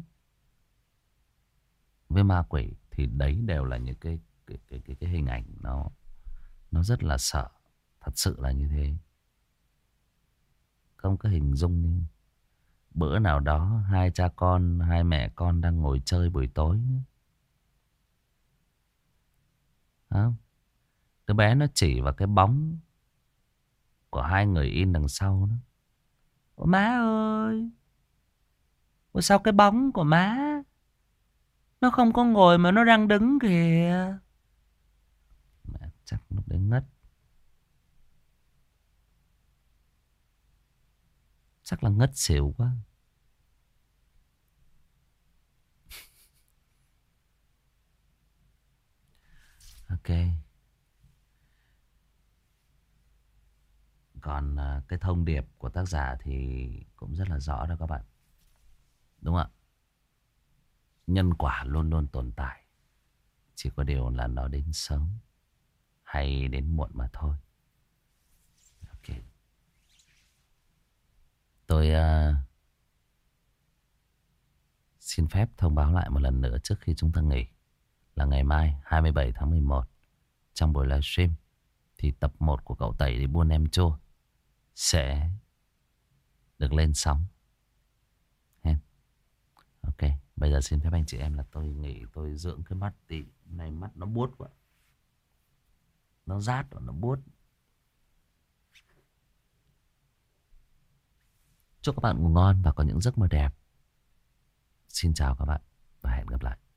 với ma quỷ, thì đấy đều là những cái cái cái cái, cái hình ảnh nó nó rất là sợ, thật sự là như thế. Không có hình dung đi. Bữa nào đó hai cha con, hai mẹ con đang ngồi chơi buổi tối. Không? Đứa bé nó chỉ vào cái bóng của hai người in đằng sau đó. Ủa má ơi, ủa sao cái bóng của má nó không có ngồi mà nó đang đứng kìa. Mẹ chắc lúc đấy ngất. Chắc là ngất xỉu quá. Ok. Còn uh, cái thông điệp của tác giả thì cũng rất là rõ đó các bạn. Đúng không ạ? Nhân quả luôn luôn tồn tại. Chỉ có điều là nó đến sớm hay đến muộn mà thôi. Ok. Tôi uh, xin phép thông báo lại một lần nữa trước khi chúng ta nghỉ. Là ngày mai hai mươi bảy tháng mười một, trong buổi livestream thì tập một của cậu Tẩy đi buôn em chua sẽ được lên sóng. Hen. Ok, bây giờ xin phép anh chị em là tôi nghỉ, tôi dưỡng cái mắt tí. Này mắt nó buốt quá, nó rát và nó buốt. Chúc các bạn ngủ ngon và có những giấc mơ đẹp. Xin chào các bạn và hẹn gặp lại.